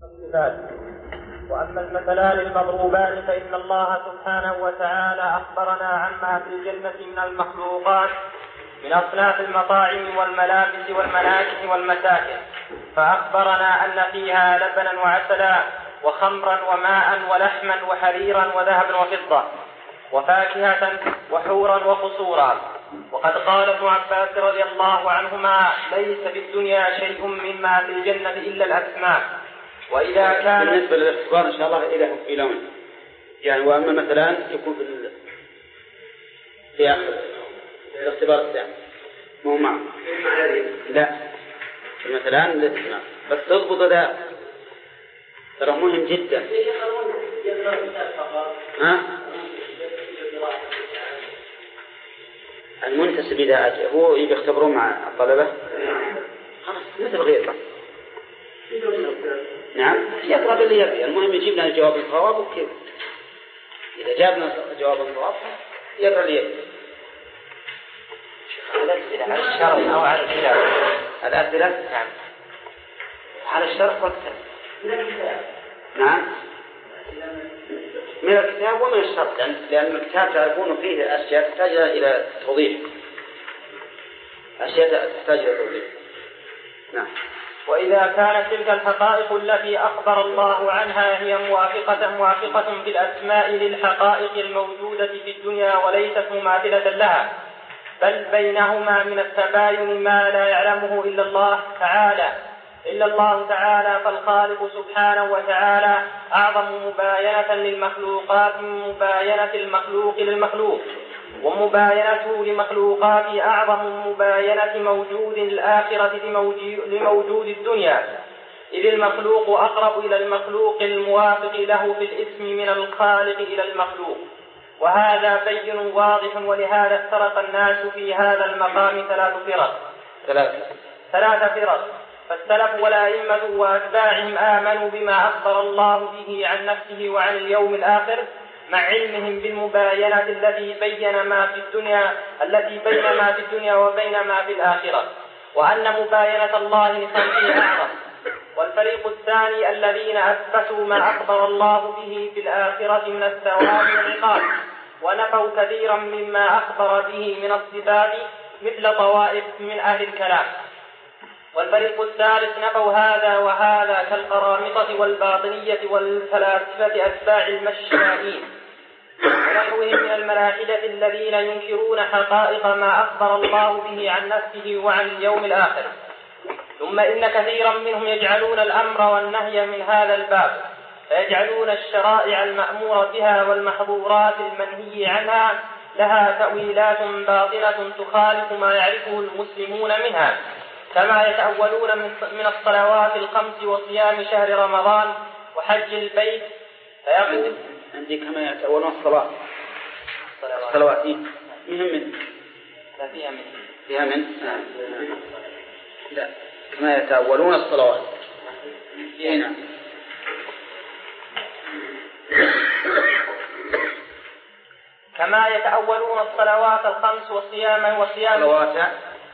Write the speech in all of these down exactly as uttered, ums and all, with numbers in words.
وأما المثلان المضروبان فإن الله سبحانه وتعالى أخبرنا عما في الجنة من المخلوقات من أصناف المطاعم والملابس والمناكح والمساكن، فأخبرنا أن فيها لبنا وعسلا وخمرا وماء ولحما وحريرا وذهبا وفضة وفاكهة وحورا وقصورا. وقد قال ابن عباس رضي الله عنهما: ليس في الدنيا شيء مما في الجنة إلا الأسماء. وإذا كان بالنسبة للاختبار إن شاء الله إلى في لون يعني، وأما مثلا يكون في في آخر الاختبار الثاني مو معه لا مثلا الاستثناء بس تضبط ذا ترى مهم جدا. ها المنتسب إذا أجل هو يختبرون مع الطلبة خلاص مثل غيره. نعم يقرأ اللي يبي، المهم يجيب لنا الجواب الصواب وكذا. إذا جابنا جواب الصواب يقرأ اللي يبي. الأسئلة على الشرح أو على الكتاب؟ الأسئلة نعم على الشرح والكتاب. نعم من الكتاب ومن الشرح، لأن الكتاب تعرفون فيه أشياء تحتاج إلى توضيح، أشياء تحتاج إلى توضيح. نعم. وإذا كانت تلك الحقائق التي أخبر الله عنها هي موافقة موافقة في الأسماء للحقائق الموجودة في الدنيا وليست مماثلة لها، بل بينهما من التباين ما لا يعلمه إلا الله تعالى إلا الله تعالى فالخالق سبحانه وتعالى أعظم مباينة للمخلوقات من مباينة المخلوق للمخلوق، ومباينته لمخلوقات أعظم مباينة موجود الآخرة لموجود الدنيا، إذ المخلوق أقرب إلى المخلوق الموافق له في الاسم من الخالق إلى المخلوق، وهذا بين واضح. ولهذا افترق الناس في هذا المقام ثلاث فرق ثلاث فرق فالسلف والأئمة وأتباعهم آمنوا بما أخبر الله به عن نفسه وعن اليوم الآخر مع علمهم بالمباينة التي بين ما في الدنيا التي بين ما في الدنيا وبين ما في الآخرة، وأن مباينة الله لخلقه أعظم. والفريق الثاني الذين أثبتوا ما أخبر الله به في الآخرة من الثواب والعقاب، ونفوا كثيرا مما أخبر به من الصفات مثل طوائف من أهل الكلام. والفريق الثالث نفوا هذا وهذا كالقرامطة والباطنية والفلاسفة أتباع المشائين ونحوهم من الملاحدة الذين ينكرون حقائق ما أخبر الله به عن نفسه وعن اليوم الآخر. ثم إن كثيرا منهم يجعلون الأمر والنهي من هذا الباب، فيجعلون الشرائع المأمور بها والمحظورات المنهي عنها لها تأويلات باطلة تخالف ما يعرفه المسلمون منها، كما يتأولون من الصلوات الخمس وصيام شهر رمضان وحج البيت. فيقول عندي كما يتأولون الصلاة الصلوات مهم من لا فيها من فيها من لا كما يتأولون الصلوات هنا كما يتأولون الصلوات الخمس وصيام وصيام صلوات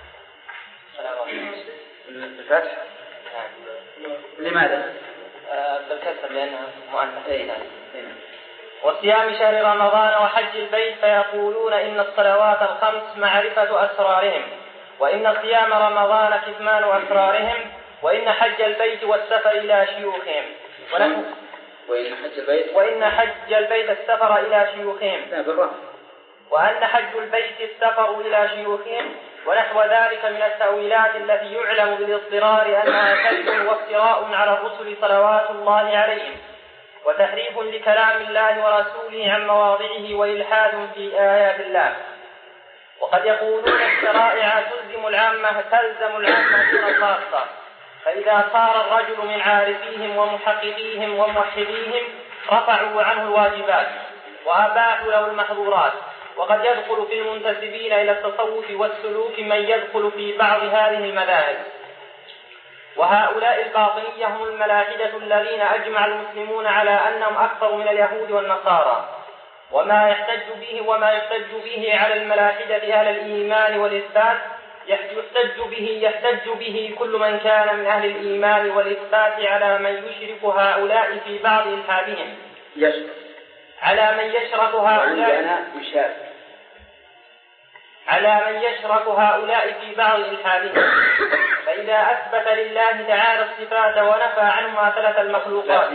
بالفتح. لماذا؟ بالكسر لأنها مؤنث. وصيام شهر رمضان وحج البيت، فيقولون إن الصلوات الخمس معرفة أسرارهم، وإن صيام رمضان كتمان أسرارهم، وإن حج البيت والسفر إلى شيوخهم ونحو وإن حج البيت وإن حج البيت السفر إلى شيوخهم لا بالرأس وأن حج البيت السفر إلى شيوخهم ونحو ذلك من التأويلات التي يعلم بالاضطرار أنها كذب وافتراء على الرسل صلوات الله عليهم، وتحريف لكلام الله ورسوله عن مواضعه وإلحاد في آيات الله. وقد يقولون الشرائع تلزم العامة تلزم العامة دون الخاصة، فإذا صار الرجل من عارفيهم ومحققيهم وموحديهم رفعوا عنه الواجبات وأباحوا له المحظورات. وقد يدخل في المنتسبين إلى التصوف والسلوك من يدخل في بعض هذه المذاهب، وهؤلاء الباطنية هم الملاحدة الذين أجمع المسلمون على أنهم أكثر من اليهود والنصارى. وما يحتج به وما يحتج به على الملاحدة أهل الإيمان والإثبات يحتج به يحتج به كل من كان من أهل الإيمان والإثبات على من يشرك هؤلاء في بعض إلحادهم على من يشرك هؤلاء على من يشرك هؤلاء في بعض إلحادهم. فإذا أثبت لله تعالى الصفات ونفى عنه ثلاث المخلوقات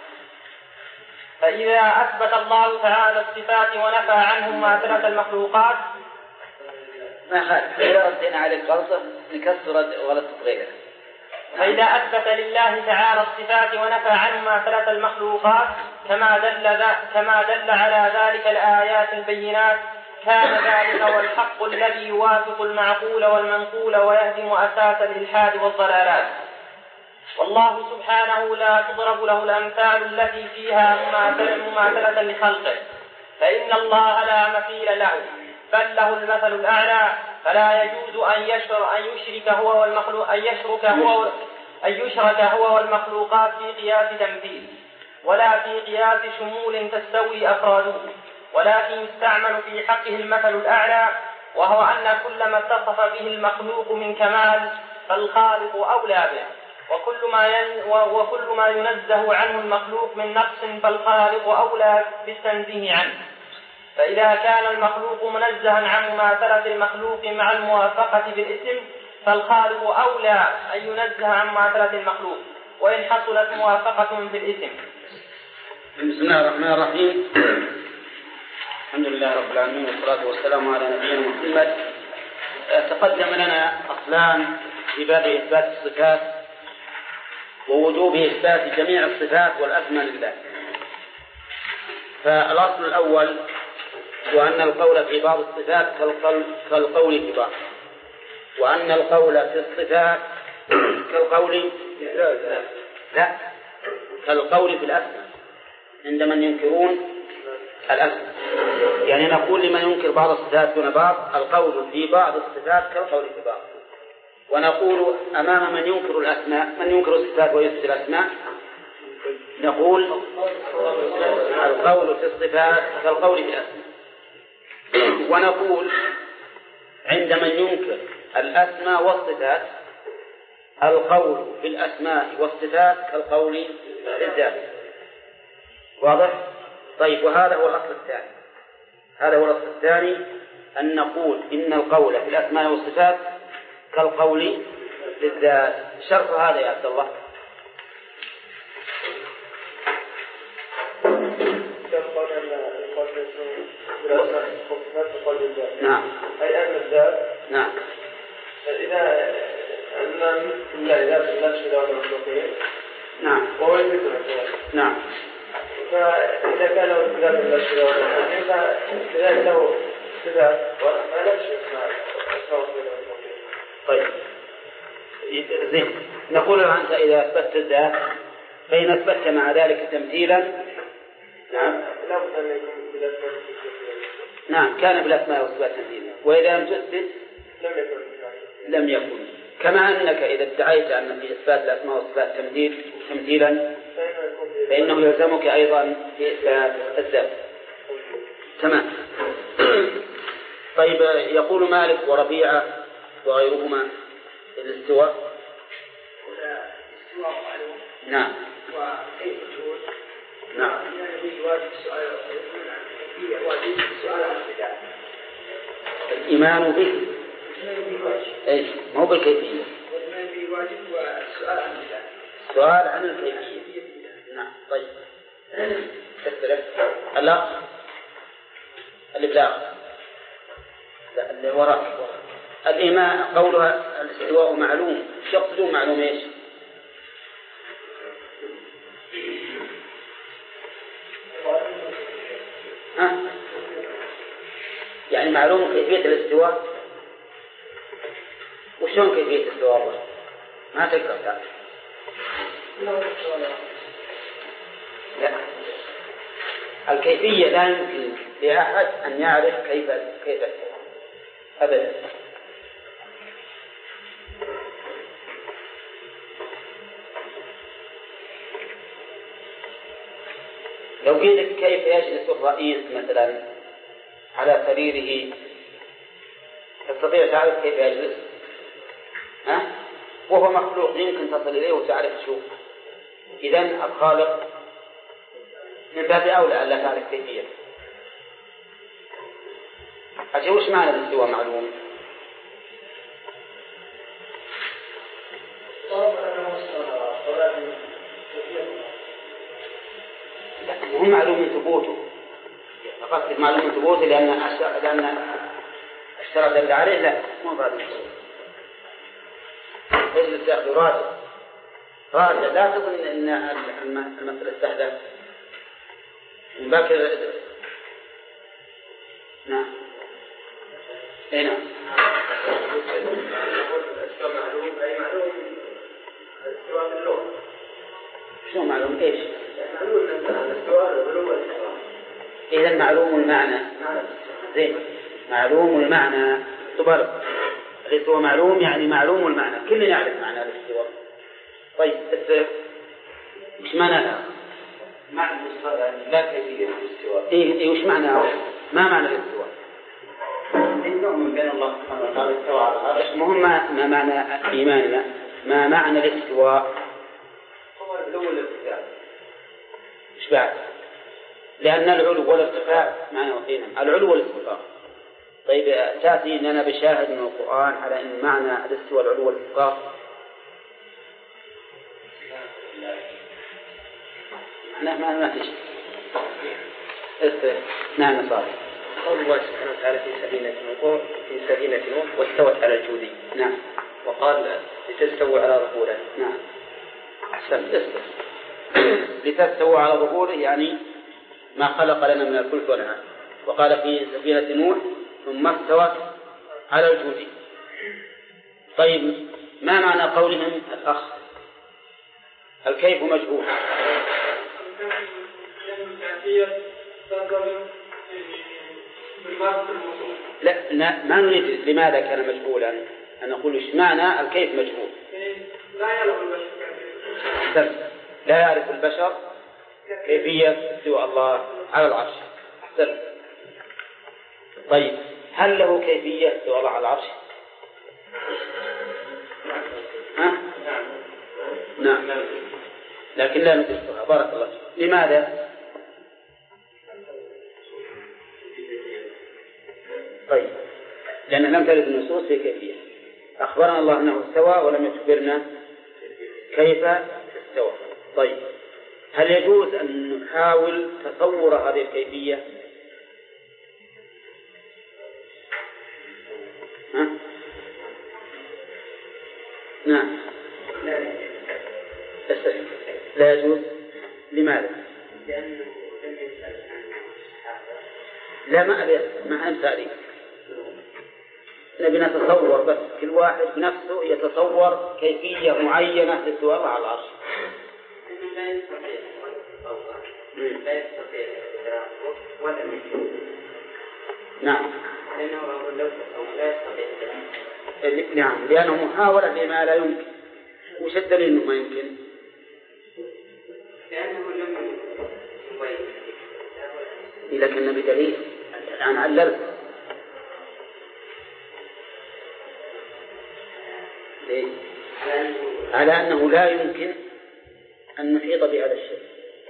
فإذا أثبت الله تعالى الصفات ونفى عنه ثلاث المخلوقات ما خالف إذا ردينا عليك غلطة نكسر غلط غيره. فإذا أثبت لله تعالى الصفات ونفى عنه ثلاث المخلوقات كما دل كما دل على ذلك الآيات البينات كان ذلك هو الحق الذي يوافق المعقول والمنقول ويهدم أساس الإلحاد والضلالات. والله سبحانه لا تضرب له الأمثال التي فيها مماثلة لخلقه فإن الله لا مثيل له بل له المثل الأعلى فلا يجوز أن يشرك أن يشرك هو والمخلوق أن يشرك هو أن يشرك هو والمخلوقات في قياس تمثيل ولا في قياس شمول تستوي أفراده ولكن يستعمل في حقه المثل الأعلى وهو أن كل ما اتصف به المخلوق من كمال فالخالق أولى به وكل ما وكل ما ينزه عنه المخلوق من نقص فالخالق أولى بالتنزيه عنه. فإذا كان المخلوق منزها عن مماثلة المخلوق مع الموافقة بالاسم فالخالق أولى أن ينزه عن مماثلة المخلوق وإن حصلت موافقة في الاسم. بسم الله الرحمن الرحيم. الحمد لله رب العالمين والصلاة والسلام على نبينا محمد. تقدم لنا أصلان في باب إثبات الصفات ووجوب إثبات جميع الصفات والأسماء لله. فالأصل الأول هو أن القول في بعض الصفات كالقول في بعض وأن القول في الصفات كالقول لا كالقول في الأسماء عند من ينكرون الأسماء. يعني نقول لمن ينكر بعض الصفات دون بعض القول في بعض الصفات كالقول في بعض، ونقول أمام من ينكر الأسماء من ينكر الصفات ويثبت الأسماء نقول القول في الصفات كالقول في الأسماء، ونقول عند من ينكر الأسماء والصفات القول في الأسماء والصفات كالقول في الذات. واضح؟ طيب، وهذا هو الأصل الثاني. هذا هو الأصل الثاني أن نقول إن القول في الأسماء والصفات كالقول في الذات. شرط هذا يا عبد الله. نعم. أي أن الذات. نعم. إذا أن الله ذات لا تشبه له المخلوقين. نعم. وهو يثبت. نعم. فإذا كان له ذات لا تشبه له المخلوقين فكذلك له صفات ولا تشبه المخلوقين. طيب. زين. نقول أنت إذا أثبتت الذات فإن أثبتت مع ذلك تمثيلا. نعم. لا بد أن يكون بالأسماء. نعم، كان بالأسماء والصفات تمثيلا، وإذا لم تثبت لم يكن. لم يكن. كما أنك إذا ادعيت أن في إثبات الأسماء والصفات تمثيل تمثيلا فإنه يلزمك أيضا في إثبات الذات. تمام. طيب، يقول مالك وربيعة وغيرهما الاستواء. نعم. وكيف تقول؟ نعم. واجب السؤال واجب السؤال عن البدع. الإيمان به. إيش؟ مو بالكيفية. الإيمان به واجب والسؤال عن البدع. السؤال عن الكيفية. نعم. طيب. تختلف. الأخ الإبلاغ. لا، اللي وراء. الإيمان قولها الاستواء معلوم. شو يقصدون معلوم إيش؟ ها؟ يعني معلوم كيفية الاستواء. وشون كيفية الاستواء الله؟ ما تقدر تعرف. لا، الكيفية لا يمكن لأحد أن يعرف كيف كيف أبدا. لو قيل كيف يجلس الرئيس مثلا على سريره تستطيع تعرف كيف يجلس؟ وهو مخلوق يمكن تصل إليه وتعرف تشوف. إذن الخالق من باب أولى ألا تعرف كيفية. أجل وش معنى الاستواء معلوم؟ هم معلوم ثبوته، فقط معلوم ثبوته لأن لأن اشترط دل عليه. لا مو بعد اجلس يا أخي راجع راجع لا تظن أن المسألة سهلة من باب. نعم اي نعم. الاستواء معلوم أي معلوم الاستواء باللغة. شو معلوم ايش؟ معلوم الاستواء باللغة الاستواء. إذن معلوم المعنى. زين معلوم المعنى تبارك. الاستواء معلوم يعني معلوم المعنى، كلنا يعرف معنى الاستواء. طيب ايش معنى معنى الاستواء يعني لا كيفية الاستواء. ايه ايه وش معناه؟ ما معنى الاستواء؟ إنهم بين الله سبحانه وتعالى استوى على العرش. مهم ما معنى إيماننا، ما معنى الاستواء؟ هو العلو والارتفاع. إيش بعد؟ لأن العلو والارتفاع معنى وحينا العلو والاستواء. طيب تأتي لنا بشاهد من القرآن على أن معنى الاستواء العلو والاستواء. معناه ما ما فيش. نعم صار. قول الله سبحانه وتعالى في سفينة نوح في سفينة نوح واستوت على الجودي. نعم. وقال لتستووا على ظهوره. نعم. أحسن تستوى. لتستووا على ظهوره يعني ما خلق لنا من الفلك والأنعام. وقال في سفينة نوح ثم استوت على الجودي. طيب ما معنى قولهم الأخ الكيف مجهول؟ لا ما نريد لماذا كان مجهولا، أن نقول إيش معنى الكيف مجهول. لا يعرف البشر. لا يعرف البشر كيفية استواء الله على العرش. أحسن. طيب هل له كيفية استواء الله على العرش؟ ها؟ نعم. لكن لا ندركها. بارك الله فيك. لماذا؟ طيب لأن لم ترد النصوص في كيفية. أخبرنا الله أنه استوى ولم يخبرنا كيف استوى. طيب هل يجوز أن نحاول تصور هذه الكيفية؟ ها؟ نعم. لا يجوز. لماذا؟ لأنه لم يسأل عن الصحابة. لا ما أبي ما أنسى. نبي نتصور بس كل واحد بنفسه يتصور كيفية معينة للاستواء على العرش. إنه لا يستطيع لا يستطيع إدراكه ولا يمكن. نعم. لأنه لو لا يستطيع إدراكه. نعم لأنه محاولة لما لا يمكن. وش الدليل إنه ما يمكن؟ لأنه لم يبين. إذا كان بدليل الآن علل. ليه؟ على أنه لا يمكن أن نحيط بهذا الشيء.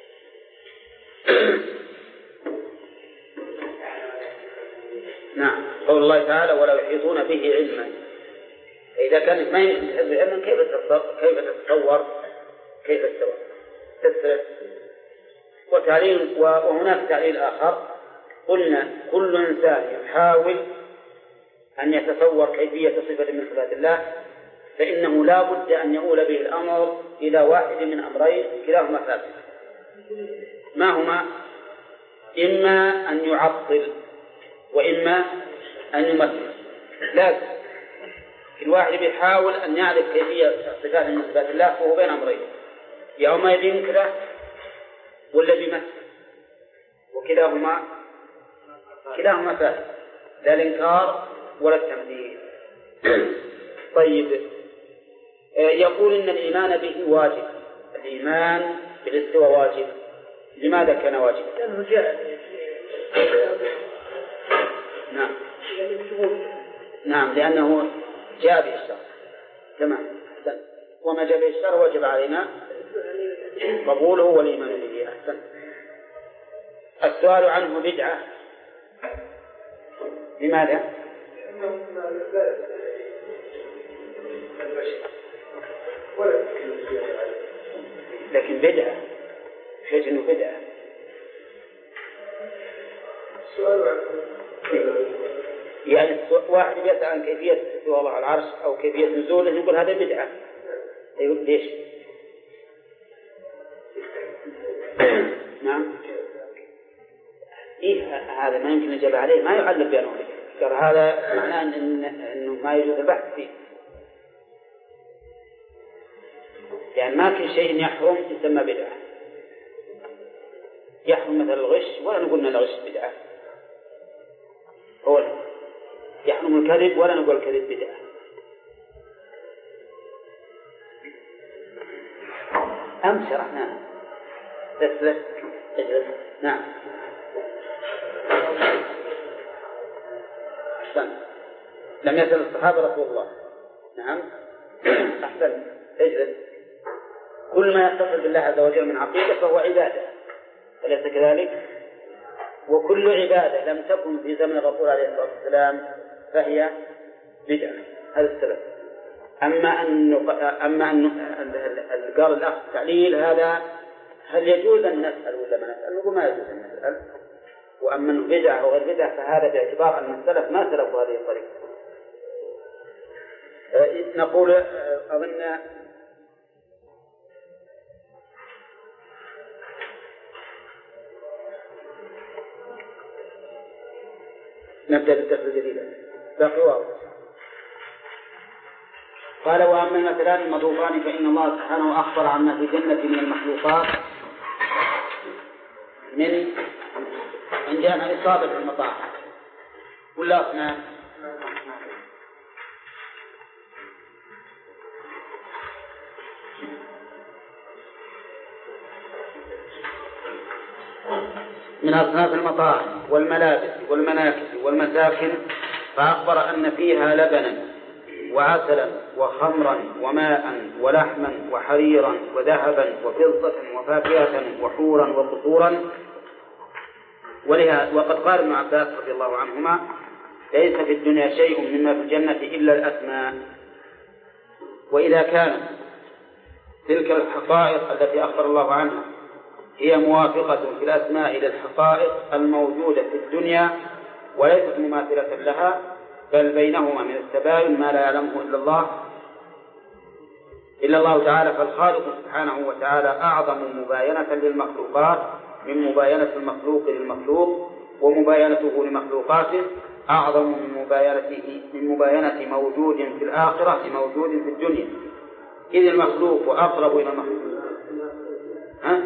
نعم قول الله تعالى ولا يحيطون به علما. إذا كانت ما يمكن تحيط بعلما كيف تتصور كيف تتصور كيف استوى؟ تسرع. وتعليل وهناك تعليل آخر قلنا كل إنسان يحاول أن يتصور كيفية صفة من صفات الله فإنه لا بد أن يؤول به الأمر إلى واحد من أمرين كلاهما ثابت. ما هما؟ إما أن يعطل وإما أن يمثل. لازم كل واحد بيحاول أن يعرف كيفية صفات من صفات الله فهو بين أمرين، يا إما ينكره ولا بيمثل، وكلاهما كلاهما ثابت لا الإنكار ولا التمثيل. طيب يقول إن الإيمان به واجب. الإيمان بالاستواء واجب. لماذا كان واجب؟ لأنه جاء. نعم. نعم لأنه جاء به الشرع. تمام. وما جاء به الشرع وجب علينا قبوله والإيمان به. أحسن. السؤال عنه بدعة. لماذا؟ لكن بدعة حيث أنه بدعة. يعني واحد يسأل عن كيفية استواء الله على العرش أو كيفية نزوله نقول هذا بدعة. يقول ليش؟ نعم. إيه هذا ما يمكن الإجابة عليه، ما يعلق بأنه قال هذا معناه إن إنه ما يجوز البحث فيه. يعني ما كل شيء يحرم يسمى بدعة. يحرم مثل الغش ولا نقول إن الغش بدعة. هو يحرم الكذب ولا نقول الكذب بدعة. أمس شرحنا تثبت اجلس. نعم. أحسن. لم يسأل الصحابة رسول الله. نعم. أحسن. اجلس. كل ما يتصل بالله عز وجل من عقيدة فهو عبادة، أليس كذلك؟ وكل عبادة لم تكن في زمن الرسول عليه الصلاة والسلام فهي بدعة. هذا السبب. أما أن أما أن قال الأخ تعليل هذا هل يجوز أن نسأل ولا ما نسأل؟ نقول ما يجوز أن نسأل. وأما أنه بدعة أو غير بدعة فهذا باعتبار أن السلف ما سلكوا هذه الطريقة. نقول أظن نبدأ بالدرس الجديد. باقي واضح. قال وأما المثلان المضروبان فإن الله سبحانه أخبر عما في الجنة من المخلوقات من إن جاء عن إصابة في المطاعم ولا أصنام. من أصناف المطاعم والملابس والمناكس والمساكن، فأخبر أن فيها لبنا وعسلا وخمرا وماء ولحما وحريرا وذهبا وفضة وفاكهة وحورا وقصورا. ولها وقد قال ابن عباس رضي الله عنهما ليس في الدنيا شيء مما في الجنة إلا الأسماء. وإذا كانت تلك الحقائق التي أخبر الله عنها هي موافقة في الأسماء للحقائق الموجودة في الدنيا وليست مماثلة لها، بل بينهما من التباين ما لا يعلمه إلا الله إلا الله تعالى، فالخالق سبحانه وتعالى أعظم مباينة للمخلوقات من مباينة المخلوق للمخلوق، ومباينته لمخلوقاته أعظم من مباينته من مباينة موجود في الآخرة لموجود في الدنيا، إذ المخلوق أقرب إلى المخلوق. ها؟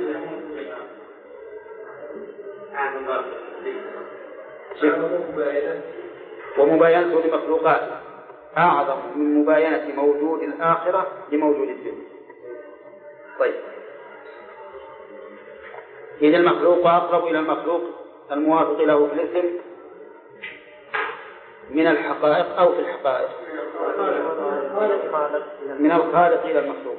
ومباينته لمخلوقات أعظم من مباينة موجود الآخرة لموجود الدنيا. طيب، إذا المخلوق أقرب إلى المخلوق الموافق له في الاسم من الحقائق أو في الحقائق من الخالق إلى المخلوق.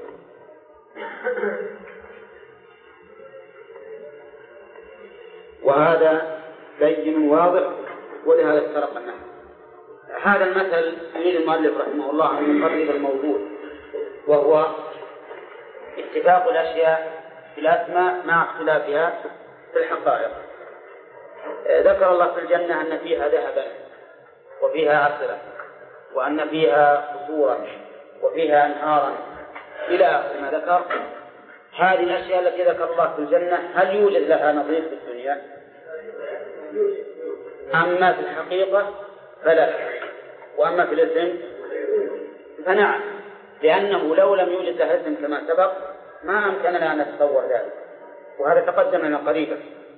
وهذا بين واضح، ولهذا افترق النحو. هذا المثل يريد المؤلف رحمه الله أن يقرب الموجود، وهو اتفاق الأشياء في الأسماء مع اختلافها في الحقائق. ذكر الله في الجنة أن فيها ذهبا وفيها عسلا وأن فيها قصورا وفيها أنهارا إلى آخر ما ذكر. هذه الأشياء التي ذكر الله في الجنة هل يوجد لها نظير في الدنيا؟ أما في الحقيقة فلا، وأما في الاسم فنعم، لأنه لو لم يوجد لها اسم كما سبق ما أمكننا أن نتصور ذلك، وهذا تقدم لنا قريبا.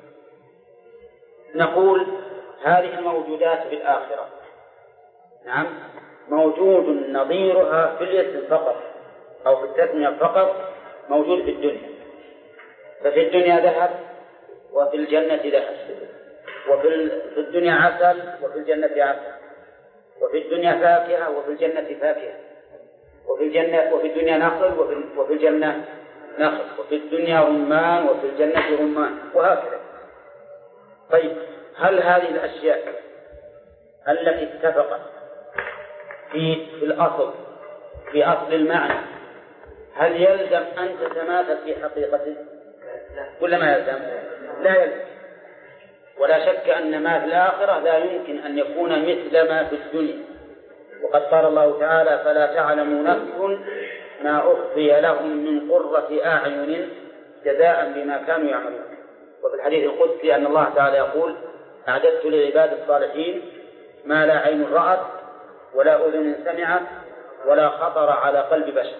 نقول هذه الموجودات في الآخرة نعم موجود نظيرها في الاسم فقط أو في التسمية فقط موجود في الدنيا. ففي الدنيا ذهب وفي الجنة ذهب، وفي الدنيا عسل وفي الجنة عسل، وفي الدنيا فاكهة وفي الجنة فاكهة. وفي الجنة وفي الدنيا نخل وفي, وفي الجنة نخل، وفي الدنيا رمان وفي الجنة رمان، وهكذا. طيب هل هذه الأشياء التي اتفقت في, في الأصل في أصل المعنى هل يلزم أن تتماثل في حقيقته ولا ما يلزم؟ لا يلزم. ولا شك أن ما في الآخرة لا يمكن أن يكون مثل ما في الدنيا، وقد قال الله تعالى فلا تعلم نفس ما أخفي لهم من قرة أعين جزاء بما كانوا يعملون. وفي الحديث القدسي أن الله تعالى يقول أعددت لعباد الصالحين ما لا عين رأت ولا أذن سمعت ولا خطر على قلب بشر.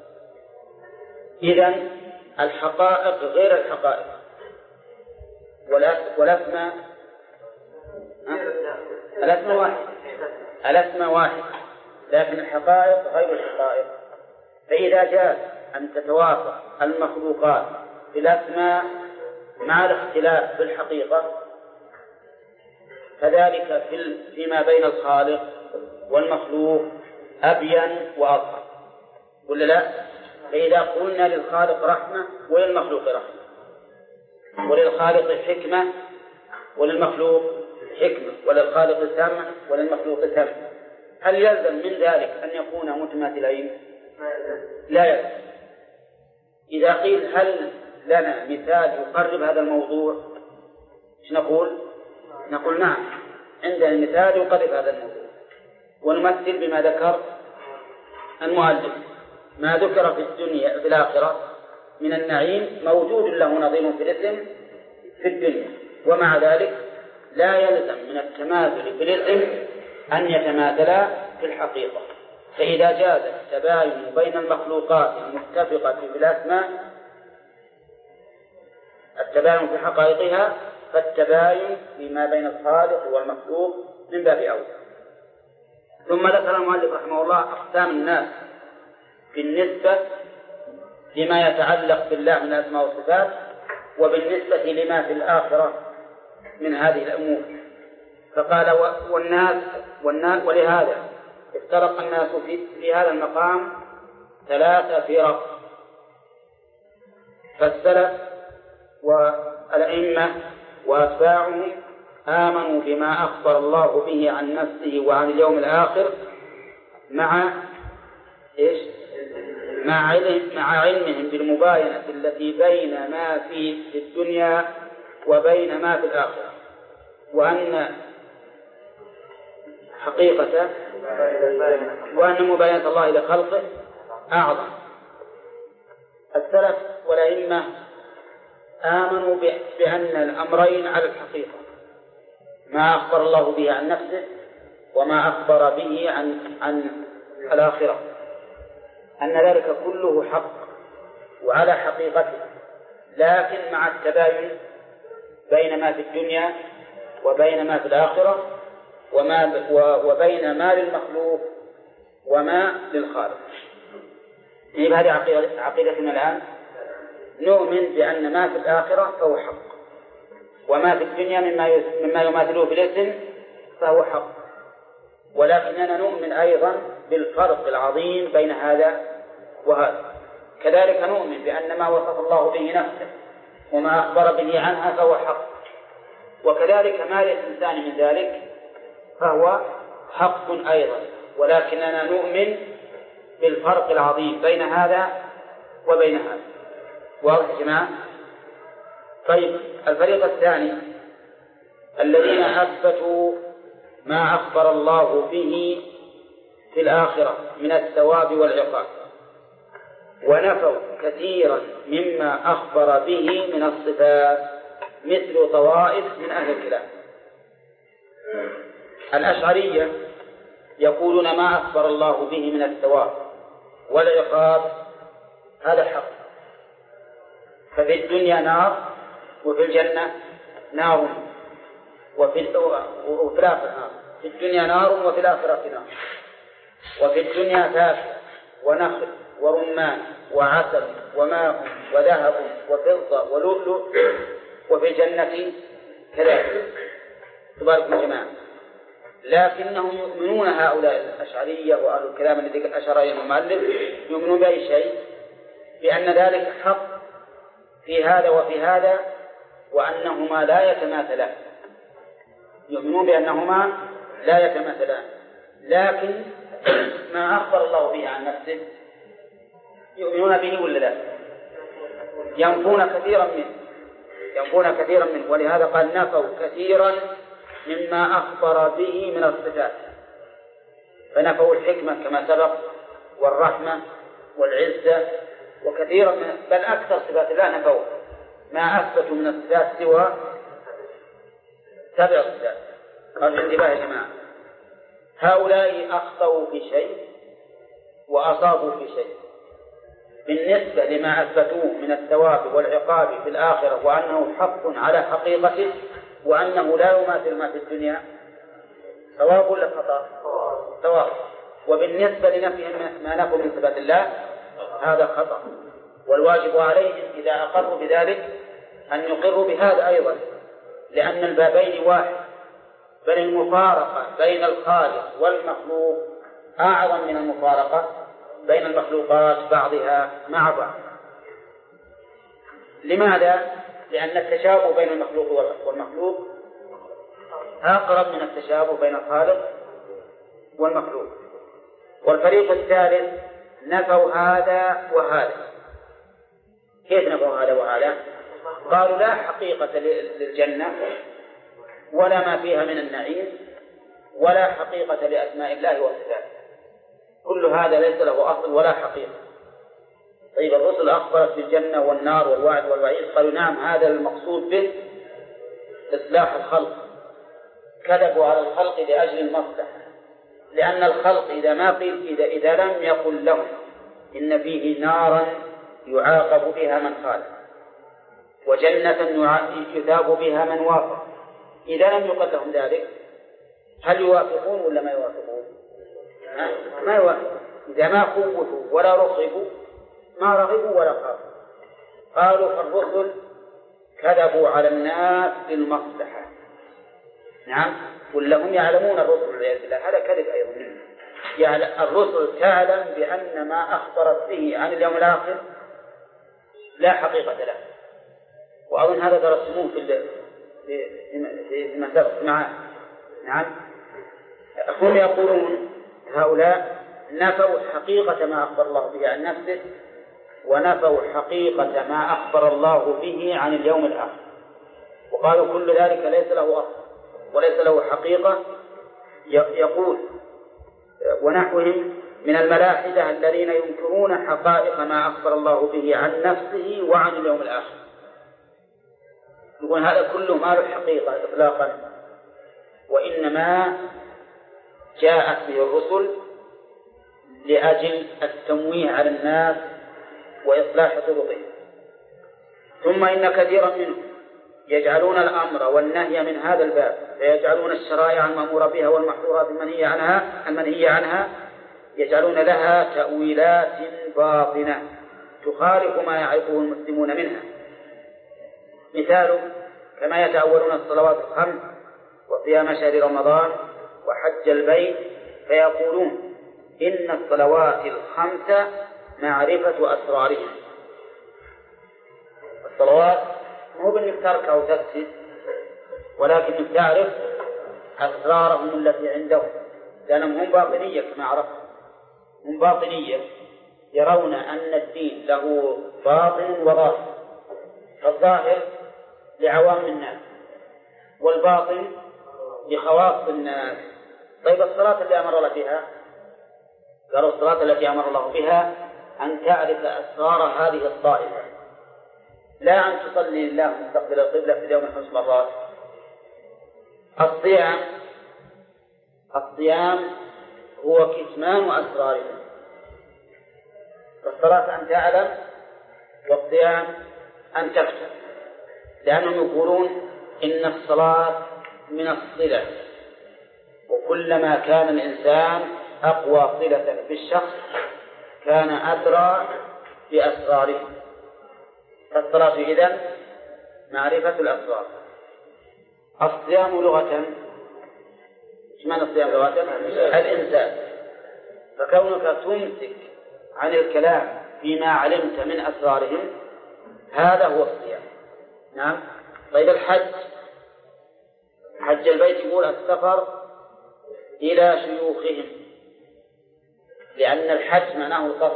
إذن الحقائق غير الحقائق، والأسماء الأسماء واحد الأسماء واحد لكن الحقائق غير الحقائق. فإذا جاء أن تتوافق المخلوقات في الأسماء مع الاختلاف في الحقيقة فذلك فيما بين الخالق والمخلوق أبين وأظهر، ولا لا؟ فإذا قلنا للخالق رحمة وللمخلوق رحمة، وللخالق حكمة وللمخلوق حكمة، وللخالق سمع وللمخلوق سمع، هل يلزم من ذلك أن يكون متماثلين؟ لا يلزم. إذا قيل هل لنا مثال يقرب هذا الموضوع ايش نقول؟ نقول نعم، عندنا مثال يقرب هذا الموضوع، ونمثل بما ذكر المؤلف. ما ذكر في الدنيا في الآخرة من النعيم موجود له نظير في الاسم في الدنيا، ومع ذلك لا يلزم من التماثل في الاسم أن يتماثلا في الحقيقة. فإذا جاز التباين بين المخلوقات المتفقة في الأسماء التباين في حقائقها فالتباين فيما بين الخالق والمخلوق من باب أولى. ثم ذكر المؤلف رحمه الله أقسام الناس بالنسبة لما يتعلق بالله من الأسماء والصفات، وبالنسبة لما في الآخرة من هذه الأمور. فقال والناس, والناس ولهذا افترق الناس في, في هذا المقام ثلاثة فرق. فالسلف والأئمة وأتباعهم آمنوا بما أخبر الله به عن نفسه وعن اليوم الآخر مع إيش؟ مع علم مع علمهم بالمباينة التي بين ما في الدنيا وبين ما في الآخرة، وأن حقيقة وأن مباينة الله لخلقه أعظم. السلف والأئمة آمنوا بأن الأمرين على الحقيقة، ما أخبر الله به عن نفسه وما أخبر به عن عن الآخرة، أن ذلك كله حق وعلى حقيقته، لكن مع التباين بين ما في الدنيا وبين ما في الآخرة وما وبين ما للمخلوق وما للخالق. يعني هذه عقيدتنا الآن، نؤمن بأن ما في الآخرة فهو حق، وما في الدنيا مما مما يماثله في الاسم فهو حق، ولكننا نؤمن أيضا بالفرق العظيم بين هذا وهذا. كذلك نؤمن بأن ما وصف الله به نفسه وما أخبر به عنها فهو حق، وكذلك ما للإنسان من ذلك فهو حق أيضا، ولكننا نؤمن بالفرق العظيم بين هذا وبين هذا. واضح يا جماعة؟ طيب الفريق الثاني الذين أثبتوا ما أخبر الله به في الآخرة من الثواب والعقاب، ونفوا كثيرا مما أخبر به من الصفات، مثل طوائف من أهل الكلام. الأشعرية يقولون ما أخبر الله به من الثواب والعقاب هذا حق، ففي الدنيا نار وفي الجنة نار، وفي الآخرة نار، في الدنيا نار وفي الآخرة نار، وفي الدنيا فاكهة ونخل ورمان وعسل وماء وذهب وفضة ولؤلؤ، وفي الجنة كذلك. تبارك الجماعة. لكنهم يؤمنون هؤلاء الأشعرية وأهل الكلام الذي أشار إليه المؤلف يؤمنون بأي شيء، بأن ذلك حق في هذا وفي هذا، وأنهما لا يتماثلان. يؤمنون بأنهما لا يتماثلان، لكن ما أخبر الله به عن نفسه يؤمنون به ولا لا؟ ينفون كثيرا منه ينفون كثيرا منه ولهذا قال نفوا كثيرا مما أخبر به من الصفات، فنفوا الحكمة كما سبق والرحمة والعزة وكثيرا من بل أكثر صفات الله نفوا، ما أثبتوا من الصفات سوى سبع صفات. قال انتباه يا جماعة، هؤلاء أخطأوا في شيء وأصابوا في شيء بالنسبة لما أثبتوه من الثواب والعقاب في الآخرة، وأنه حق على حقيقته، وأنه لا يماثل ما في الدنيا. صواب ولا خطأ؟ صواب. وبالنسبة لنفيهم ما نفوا من صفات الله هذا خطأ، والواجب عليهم إذا أقروا بذلك أن يقروا بهذا أيضا، لأن البابين واحد، بل المفارقة بين الخالق والمخلوق أعظم من المفارقة بين المخلوقات بعضها مع بعض. لماذا؟ لأن التشابه بين المخلوق والمخلوق أقرب من التشابه بين الخالق والمخلوق. والفريق الثالث نفوا هذا وهذا. كيف نفوا هذا وهذا؟ قالوا لا حقيقة للجنة ولا ما فيها من النعيم، ولا حقيقة لأسماء الله وصفاته، كل هذا ليس له أصل ولا حقيقة. طيب الرسل أخبرت بالجنة والنار والوعد والوعيد، قالوا نعم هذا المقصود به إصلاح الخلق، كذبوا على الخلق لأجل المصلحة، لأن الخلق إذا ما قيل إذا, إذا لم يقل لهم إن فيه نارا يعاقب بها من خالف، وجنة يثاب بها من وافق، إذا لم يقل لهم ذلك هل يوافقون ولا ما يوافقون؟ ما يوافقون. إذا ما خوفوا ولا رغبوا ما رغبوا ولا خافوا. قالوا فالرسل كذبوا على الناس للمصلحة. نعم، ولا هم يعلمون الرسل والعياذ بالله هذا كذب أيضا. يعني الرسل تعلم بأن ما أخبرت به عن اليوم الآخر لا حقيقة له، وأظن هذا درسموه في في ما سبق معه. نعم، هم يقولون هؤلاء نفوا حقيقة ما أخبر الله به عن نفسه، ونفوا حقيقة ما أخبر الله به عن اليوم الآخر، وقالوا كل ذلك ليس له أصل وليس له حقيقة. يقول ونحوهم من الملاحدة الذين ينكرون حقائق ما أخبر الله به عن نفسه وعن اليوم الآخر، يقول هذا كله ما له حقيقة إطلاقا، وإنما جاءت به الرسل لأجل التمويه على الناس وإصلاح طرقهم. ثم إن كثيرا منهم يجعلون الأمر والنهي من هذا الباب، فيجعلون الشرائع المأمورة بها والمحظورات المنهية عنها المنهية عنها يجعلون لها تأويلات باطنة تخالف ما يعرفه المسلمون منها. مثال كما يتأولون الصلوات الخمس وصيام شهر رمضان وحج البيت، فيقولون إن الصلوات الخمس معرفة أسرارهم. الصلوات مو بأنك تركع وتسجد، ولكن تعرف أسرارهم التي عندهم، لأنهم هم باطنية كما عرفت، هم باطنية يرون أن الدين له باطن وظاهر، فالظاهر لعوام الناس والباطن لخواص الناس. طيب الصلاة التي أمر الله بها، قالوا الصلاة التي أمر الله بها أن تعرف أسرار هذه الطائفة، لا أن تصلي لله مستقبل القبلة في اليوم خمس مرات. الصيام الصيام هو كتمان أسرارهم، فالصلاة أن تعلم والصيام أن تكتم، لأنهم يقولون إن الصلاة من الصلة، وكلما كان الإنسان أقوى صلة بالشخص كان أدرى بأسراره. فالصلاة إذن معرفة الأسرار. الصيام لغة معنى الصيام الرواتب؟ الإنسان. فكونك تمسك عن الكلام فيما علمت من أسرارهم هذا هو الصيام. نعم. طيب الحج، حج البيت يقول السفر إلى شيوخهم، لأن الحج معناه القصد،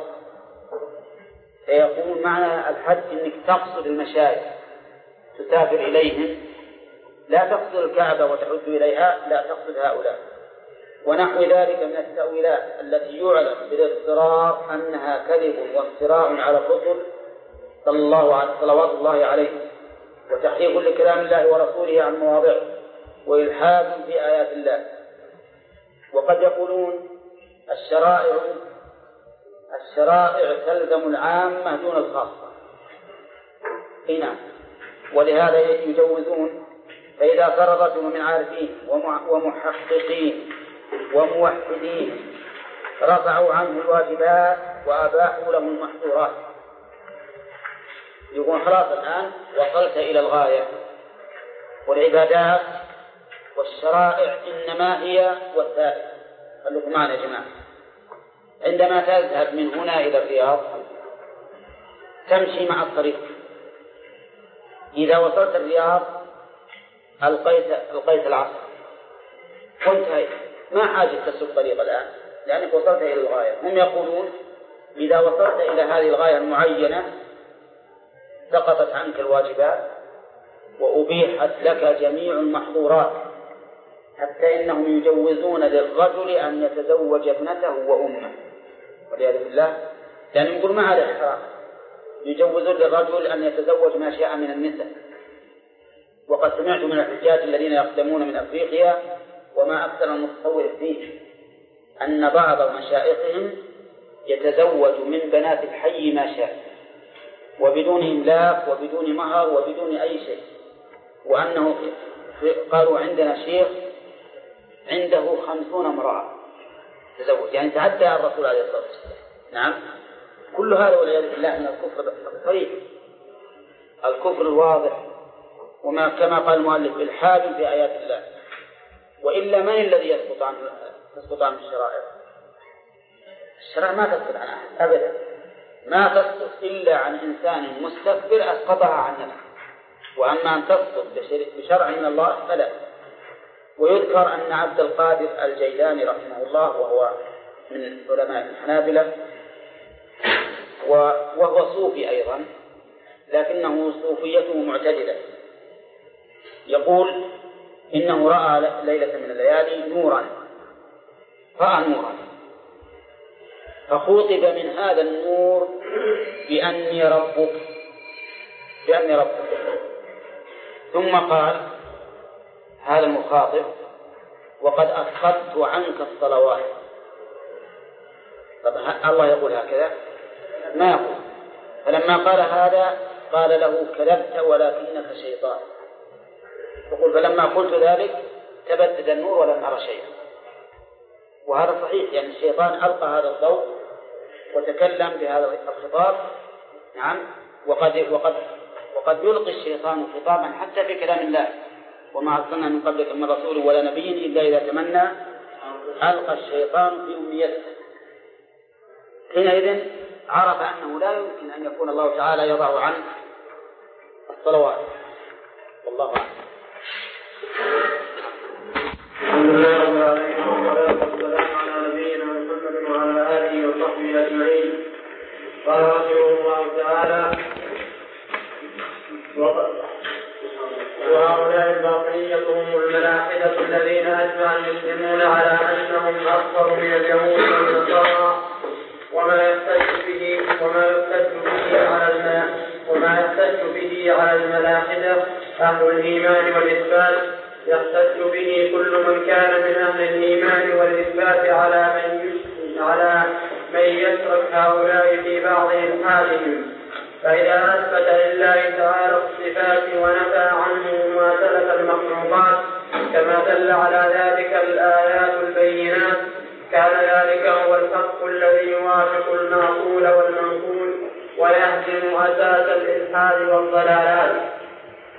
فيقول معنى الحج إنك تقصد المشايخ تسافر إليهم، لا تقصد الكعبة وتحج إليها، لا تقصد هؤلاء. ونحو ذلك من التأويلات التي يعلم بالاضطرار أنها كذب وافتراء على الرسل صلى الله عليه صلوات الله عليه، وتحريف لكلام الله ورسوله عن مواضعه، وإلحاد في آيات الله. وقد يقولون الشرائع الشرائع تلزم العامة دون الخاصة. هنا ولهذا يجوزون، فإذا قرر رجل من عارفين ومحققين وموحدين رفعوا عنه الواجبات وأباحوا له المحظورات، يقول خلاص الآن وصلت إلى الغاية. والعبادات والشرائع إنما هي وسائل. خلوكم معنا يا جماعة. عندما تذهب من هنا إلى الرياض تمشي مع الطريق، إذا وصلت الرياض ألقيت ألقيت العصر وانتهيت، ما حاجة تسلك الطريق الآن لأنك وصلت إلى الغاية. هم يقولون إذا وصلت إلى هذه الغاية المعينة سقطت عنك الواجبات وأبيحت لك جميع المحظورات، حتى إنهم يجوزون للرجل أن يتزوج ابنته وأمه والعياذ بالله، لأن يقول ما هذا إحرام. يجوزون للرجل أن يتزوج ما شاء من النساء. وقد سمعت من الحجاج الذين يقدمون من أفريقيا وما أكثر المتصور فيه أن بعض مشائخهم يتزوج من بنات الحي ما شاء وبدون إملاك وبدون مهر وبدون أي شيء، وأنه قالوا عندنا شيخ عنده خمسون امرأة تزوج، يعني تعدى الرسول عليه الصلاة والسلام. نعم. كل هذا والعياذ بالله من الكفر الصريح، الكفر الواضح، وما كما قال المؤلف إلحاد في آيات الله. وإلا من الذي يسقط عن تسقط عن الشرائع؟ الشرائع ما تسقط عن أحد أبدا، ما تسقط إلا عن إنسان مستكبر أسقطها عن نفسه. وأما أن تسقط بشرع من الله فلا. ويذكر أن عبد القادر الجيلاني رحمه الله وهو من علماء الحنابلة وهو صوفي أيضا، لكنه صوفيته معتدلة، يقول إنه رأى ليلة من الليالي نورا، رأى نورا فخوطب من هذا النور بأني ربك بأني ربك ثم قال هذا المخاطب وقد أسقطت عنك الصلوات. طب الله يقول هكذا؟ ما يقول. فلما قال هذا قال له كذبت ولكنك شيطان. يقول فلما قلت ذلك تبدد النور ولم أرى شيئا. وهذا صحيح، يعني الشيطان ألقى هذا الضوء وتكلم بهذا الخطاب. نعم. وقد وقد وقد يلقي الشيطان خطابا حتى في كلام الله، وما أرسلنا من قبلك من رسول ولا نبي إلا إذا تمنى ألقى الشيطان في أمنيته. حينئذ عرف أنه لا يمكن أن يكون الله تعالى يضع عنه الصلوات. والله أعلم. الحمد لله رب العالمين والصلاة والسلام على نبينا محمد وعلى آله وصحبه أجمعين. قال رحمه الله تعالى وهؤلاء الباطنية هم الملاحدة الذين أجمع المسلمون على أنهم أكثر من اليهود والنصارى، وما يحتج به وما يحتج به على الماء وما يحتج به على الملاحدة أهل الإيمان والإثبات، يحتج به كل من كان من أهل الإيمان والإثبات على من على من يترك هؤلاء في بعض إلحادهم. فإذا أثبت لله تعالى الصفات ونفى عنه مماثلة المخلوقات كما دل على ذلك الآيات البينات، كان ذلك هو الحق الذي يوافق المعقول والمنقول ويهدم أساس الإلحاد والضلالات.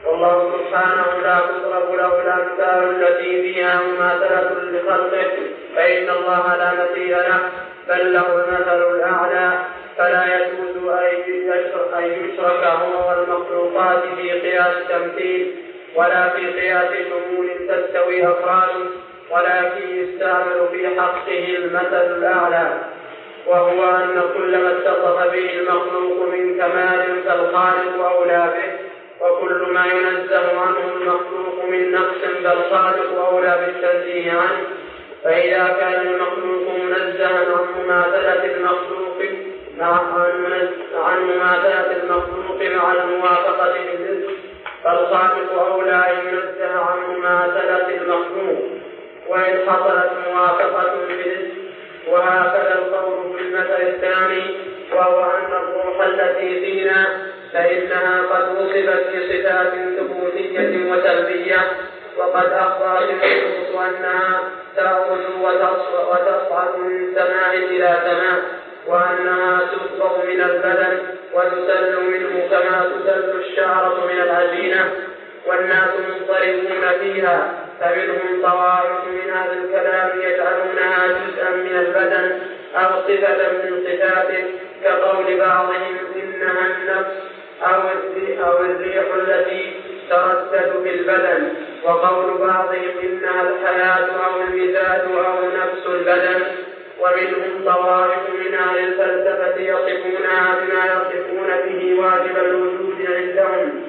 والله سبحانه لا تضرب له الأمثال التي فيها مماثلة لخلقه، فإن الله لا مثيل له، بل له المثل الأعلى، فلا يجوز أن يشرك هو والمخلوقات في قياس تمثيل ولا في قياس شمول تستوي أفراده، ولكن يستعمل في حقه المثل الأعلى، وهو أن كل ما اتصف به المخلوق من كمال فالخالق أولى به، وكل ما ينزه عنه المخلوق من نقص فالخالق أولى بالتنزيه عنه. فإذا كان المخلوق منزها عن مماثلة المخلوق مع عن مماثلة المخلوق مع الموافقة بالرزق، فالخالق أولى أن ينزه عن مماثلة المخلوق وإن حصلت موافقة بالرزق. وهكذا القول في المثل الثاني، وهو أن الروح التي فينا فإنها قد وصفت بصفات ثبوتية وسلبية، وقد أخبر النصوص أنها تعرج وتصعد من سماء إلى سماء، وأنها تسبغ من البدن وتسل منه كما تسل الشعرة من العجينة، والناس مضطربون فيها، فمنهم طوائف من أهل الكلام يجعلونها جزءا من البدن أو صفة من صفاته، كقول بعضهم إنها النفس أو الريح التي تردد في البدن، وقول بعضهم إنها الحياة أو المزاج أو نفس البدن. ومنهم طوائف من أهل الفلسفة يصفونها بما يصفون به واجب الوجود عندهم،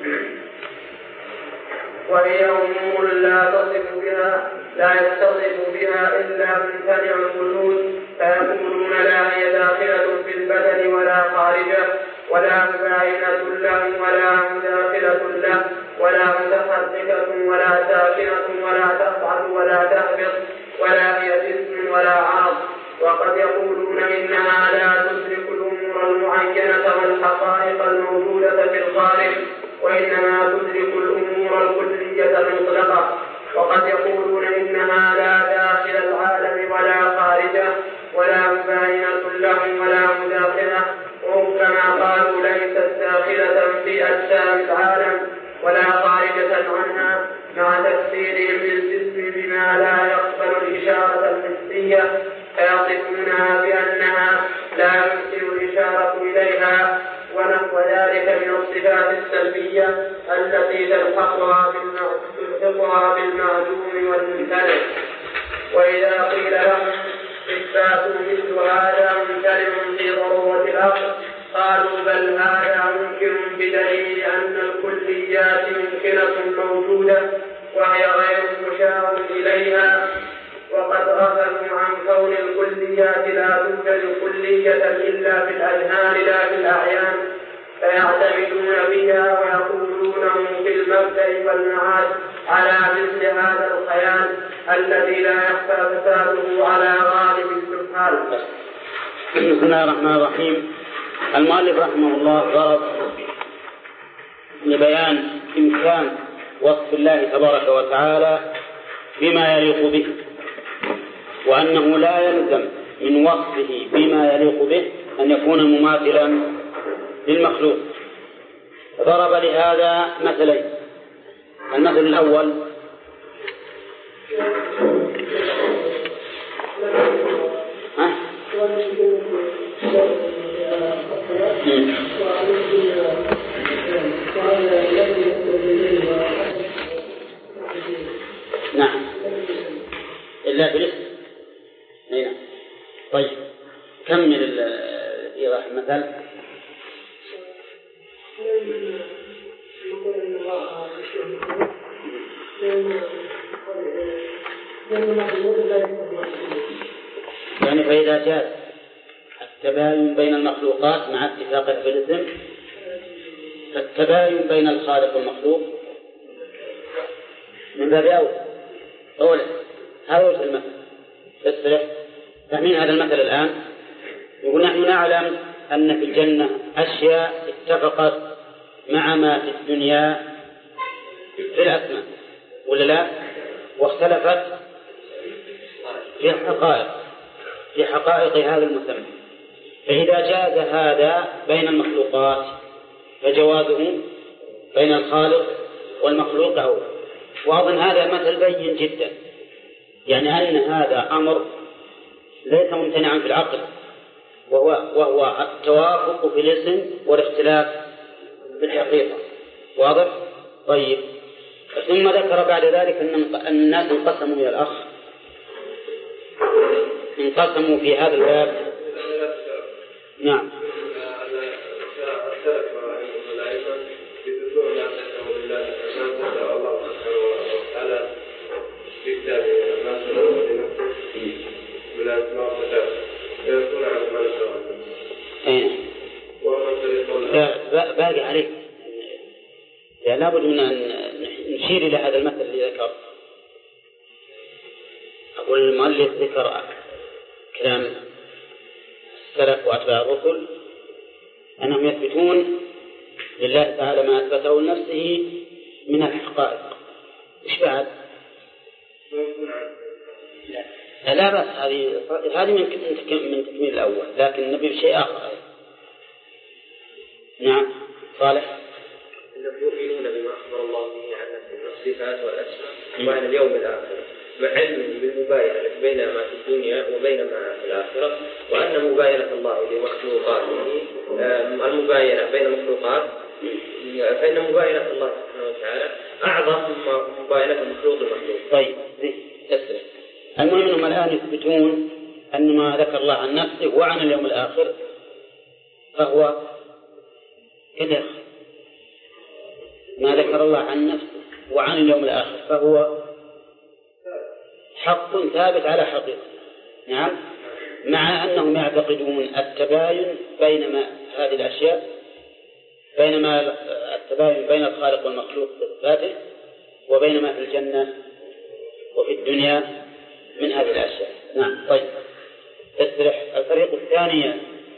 وهي أمور لا تصف بها لا يتصف بها إلا ممتنع الوجود، فيقولون لا هي داخلة في البدن ولا خارجه، ولا مباينة له ولا مداخلة له، ولا متحركة ولا ساكنة ولا تصعد ولا تهبط، ولا هي جسم ولا عرض. وقد يقولون إنها لا تدرك الأمور المعينة والحقائق الموجودة في الخارج، وإنما تدرك الأمور الكلية المطلقة. وقد يقولون إنها لا داخل العالم ولا خارجه، ولا مباينة له ولا مداخلة، وربما قالوا ليست داخلة في أجسام العالم ولا خارجة عنها، مع تفسيرهم للجسم بما لا يقبل الإشارة الحسية، فيصفونها بأنها لا يمكن الإشارة إليها، ونحو ذلك من الصفات السلبية التي تلحقها بالمعدوم والممتنع. وإذا قيل لهم إثبات مثل هذا ممتنع في ضرورة الأمر، قالوا بل هذا ممكن بدليل أن الكليات ممكنة موجودة وهي غير مشار إليها، وقد غفلوا عن كون الكليات لا توجد كلية إلا في الأذهان لا في الأعيان، فيعتمدون بها ويقولونه في المبدأ والمعاد على مثل هذا الخيال الذي لا يخفى فساده على غالب السبحان. بسم الله الرحمن الرحيم. المؤلف رحمه الله ضرب لبيان إمكان وصف الله تبارك وتعالى بما يليق به، وأنه لا يلزم من وصفه بما يليق به أن يكون مماثلا للمخلوق. ضرب لهذا مثلين. المثل الأول ها؟ نعم إلا بالاسم. نعم. طيب كمل إيضاح المثل. يعني فإذا جاء التباين بين المخلوقات مع اتفاقه في الاسم، فالتباين بين الخالق والمخلوق من باب أول. أولا هذا وجه المثل تصرح. فمن هذا المثل الآن يقول نحن نعلم أن في الجنة أشياء اتفقت مع ما في الدنيا في الأسماء ولا لا، واختلفت في الحقائق في حقائق هذا المسمى. فإذا جاز هذا بين المخلوقات فجوازه بين الخالق والمخلوق أولى. وأظن هذا مثل بين جدا، يعني أن هذا أمر ليس ممتنعا في العقل، وهو, وهو التوافق في الاسم والاختلاف في الحقيقة. واضح؟ طيب. ثم ذكر بعد ذلك أن الناس انقسموا إلى الأخ، انقسموا في هذا الباب. نعم. باقي عليك، يعني لابد من أن نشير إلى هذا المثل اللي ذكر. أقول المؤلف ذكر كلام السلف وأتباع الرسل أنهم يثبتون لله تعالى ما أثبته لنفسه من الحقائق. إيش بعد؟ لا, لا بس هذه هذه من من تكميل الأول، لكن النبي بشيء آخر. نعم صالح. يؤمنون بما أخبر الله به عن نفسه الصفات والأسماء وعن اليوم الآخر، مع علمه بالمباينة بين ما في الدنيا وبين ما في الآخرة، وأن مباينة الله لمخلوقاته المباينة بين المخلوقات، فإن مباينة الله سبحانه وتعالى أعظم من مباينة المخلوق المخلوق. طيب أسرع. المهم أنهم الآن يثبتون أن ما ذكر الله عن نفسه وعن اليوم الآخر فهو كذا، ما ذكر الله عن نفسه وعن اليوم الآخر فهو حق ثابت على حقيقة. نعم. مع أنهم يعتقدون التباين بين ما هذه الأشياء، بينما التباين بين الخالق والمخلوق بذاته، وبين ما في الجنة وفي الدنيا من هذه الأشياء. نعم. طيب تسرح الفريق الثاني.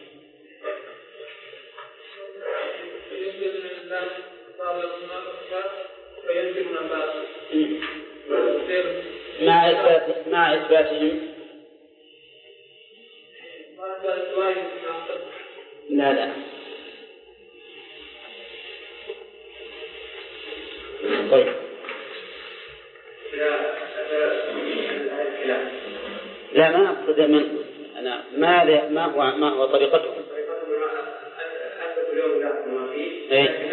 مع إثبات مع إثباتهم لا لا طيب لا ما أقصد من أنا ماذا ما هو ما هو طريقتهم. إيه.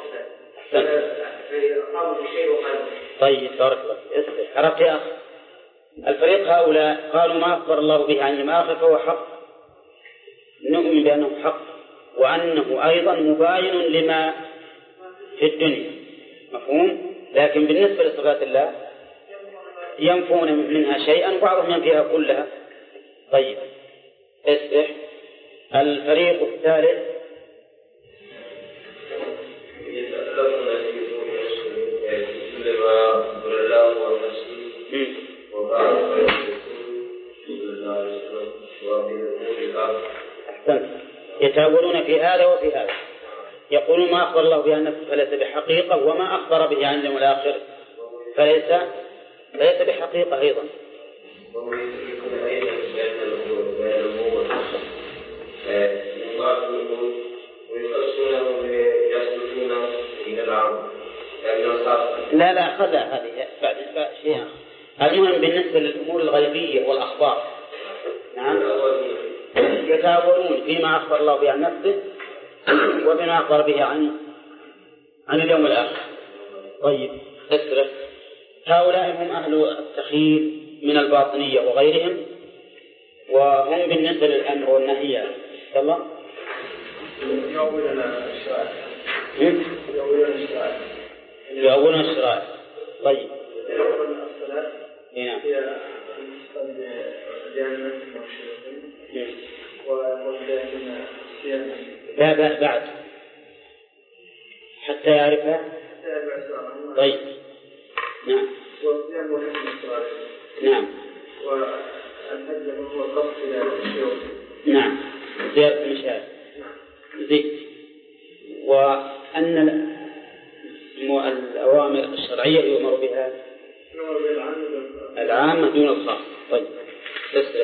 طيب بارك الله. عرفت يا أخي؟ الفريق هؤلاء قالوا ما أخبر الله به عن الآخر فهو حق، نؤمن بأنه حق، وأنه أيضا مباين لما في الدنيا، مفهوم؟ لكن بالنسبة لصفات الله ينفون منها شيئا وبعضهم ينفيها كلها. طيب اسمح. الفريق الثالث أحسنت. يتأولون في هذا وفي هذا، يقولون ما أخبر الله به عن نفسه فليس بحقيقة، وما أخبر به عن اليوم الآخر فليس ليس بحقيقة أيضا. لا لا خذها هذه بعد شيء. المهم بالنسبة للأمور الغيبية والأخبار، نعم يتأولون فيما أخبر الله به عن نفسه وبما أخبر به عن عن اليوم الآخر. طيب اسرع. هؤلاء هم أهل التخييل من الباطنية وغيرهم، وهم بالنسبة للأمر والنهي الله يؤولون الشرائع يؤولون الشرائع. طيب نعم. هي لا لا بعد حتى يعرفها. طيب نعم نعم. والحج هو القصد إلى الشيوخ. نعم زيادة المشاهد. زيد. وأن الأوامر الشرعية يؤمر بها العامة دون الخاص. طيب تسرع.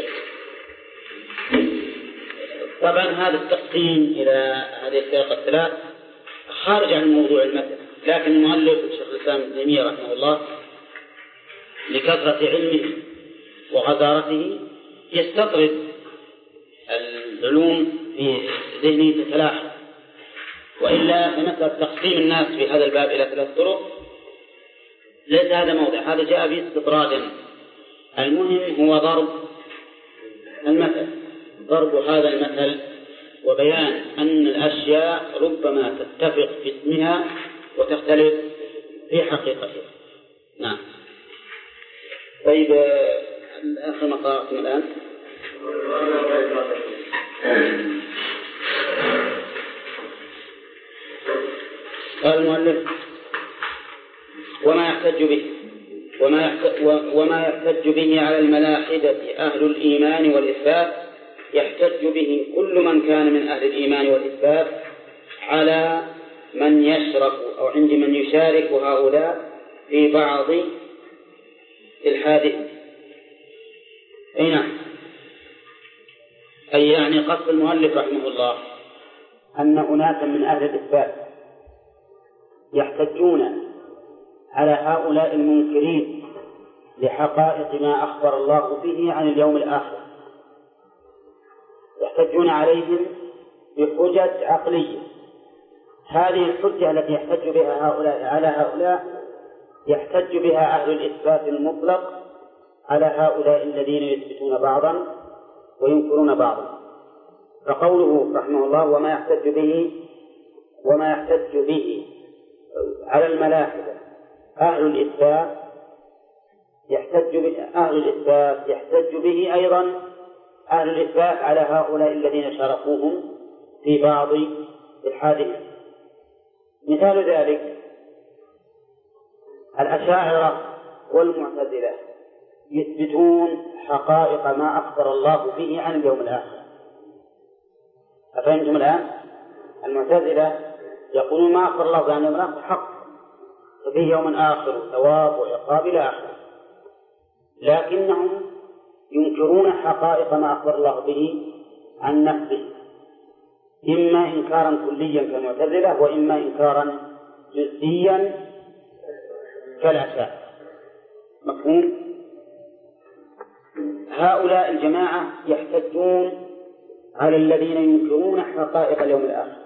طبعا هذا التقسيم إلى هذه الفرق الثلاث خارج عن موضوع المثل، لكن المؤلف الشيخ الإسلام ابن تيمية رحمه الله لكثرة علمه وغزارته يستطرد العلوم في ذهنه تتلاحق، وإلا بمثل تقسيم الناس في هذا الباب إلى ثلاث طرق ليس هذا موضع، هذا جاء به استطرادا. المهم هو ضرب المثل، ضرب هذا المثل وبيان أن الأشياء ربما تتفق في اسمها وتختلف في حقيقتها. نعم. طيب آخر ما قرأتم الآن. قال المؤلف: وما يحتج به وما يحتج, وما يحتج به على الملاحدة أهل الإيمان والإثبات يحتج به كل من كان من أهل الإيمان والإثبات على من يشرك أو عند من يشارك هؤلاء في بعض الحادث. أي نعم، أي يعني قصد المؤلف رحمه الله أن أناسا من أهل الإثبات يحتجون على هؤلاء المنكرين لحقائق ما أخبر الله به عن اليوم الآخر، يحتجون عليهم بحجج عقلية. هذه الحجة التي يحتج بها هؤلاء على هؤلاء يحتج بها أهل الإثبات المطلق على هؤلاء الذين يثبتون بعضا وينكرون بعضا. فقوله رحمه الله: وما يحتج به وما يحتج به على الملاحدة أهل الإثبات يحتج به أهل الإثبات يحتج به أيضا أهل الإثبات على هؤلاء الذين شاركوهم في بعض الحادثة. مثال ذلك الأشاعرة والمعتزلة يثبتون حقائق ما أخبر الله به عن اليوم الآخر. أفهمتم الآن؟ المعتزلة يقولون ما أخبر الله عن اليوم الآخر حق، ففيه يوم آخر ثواب وعقاب إلى آخره، لكنهم ينكرون حقائق ما أخبر الله به عن نفسه، إما إنكارا كليا كالمعتزلة وإما إنكارا جزئيا كالأشاعرة. مفهوم؟ هؤلاء الجماعة يحتجون على الذين ينكرون حقائق اليوم الآخر،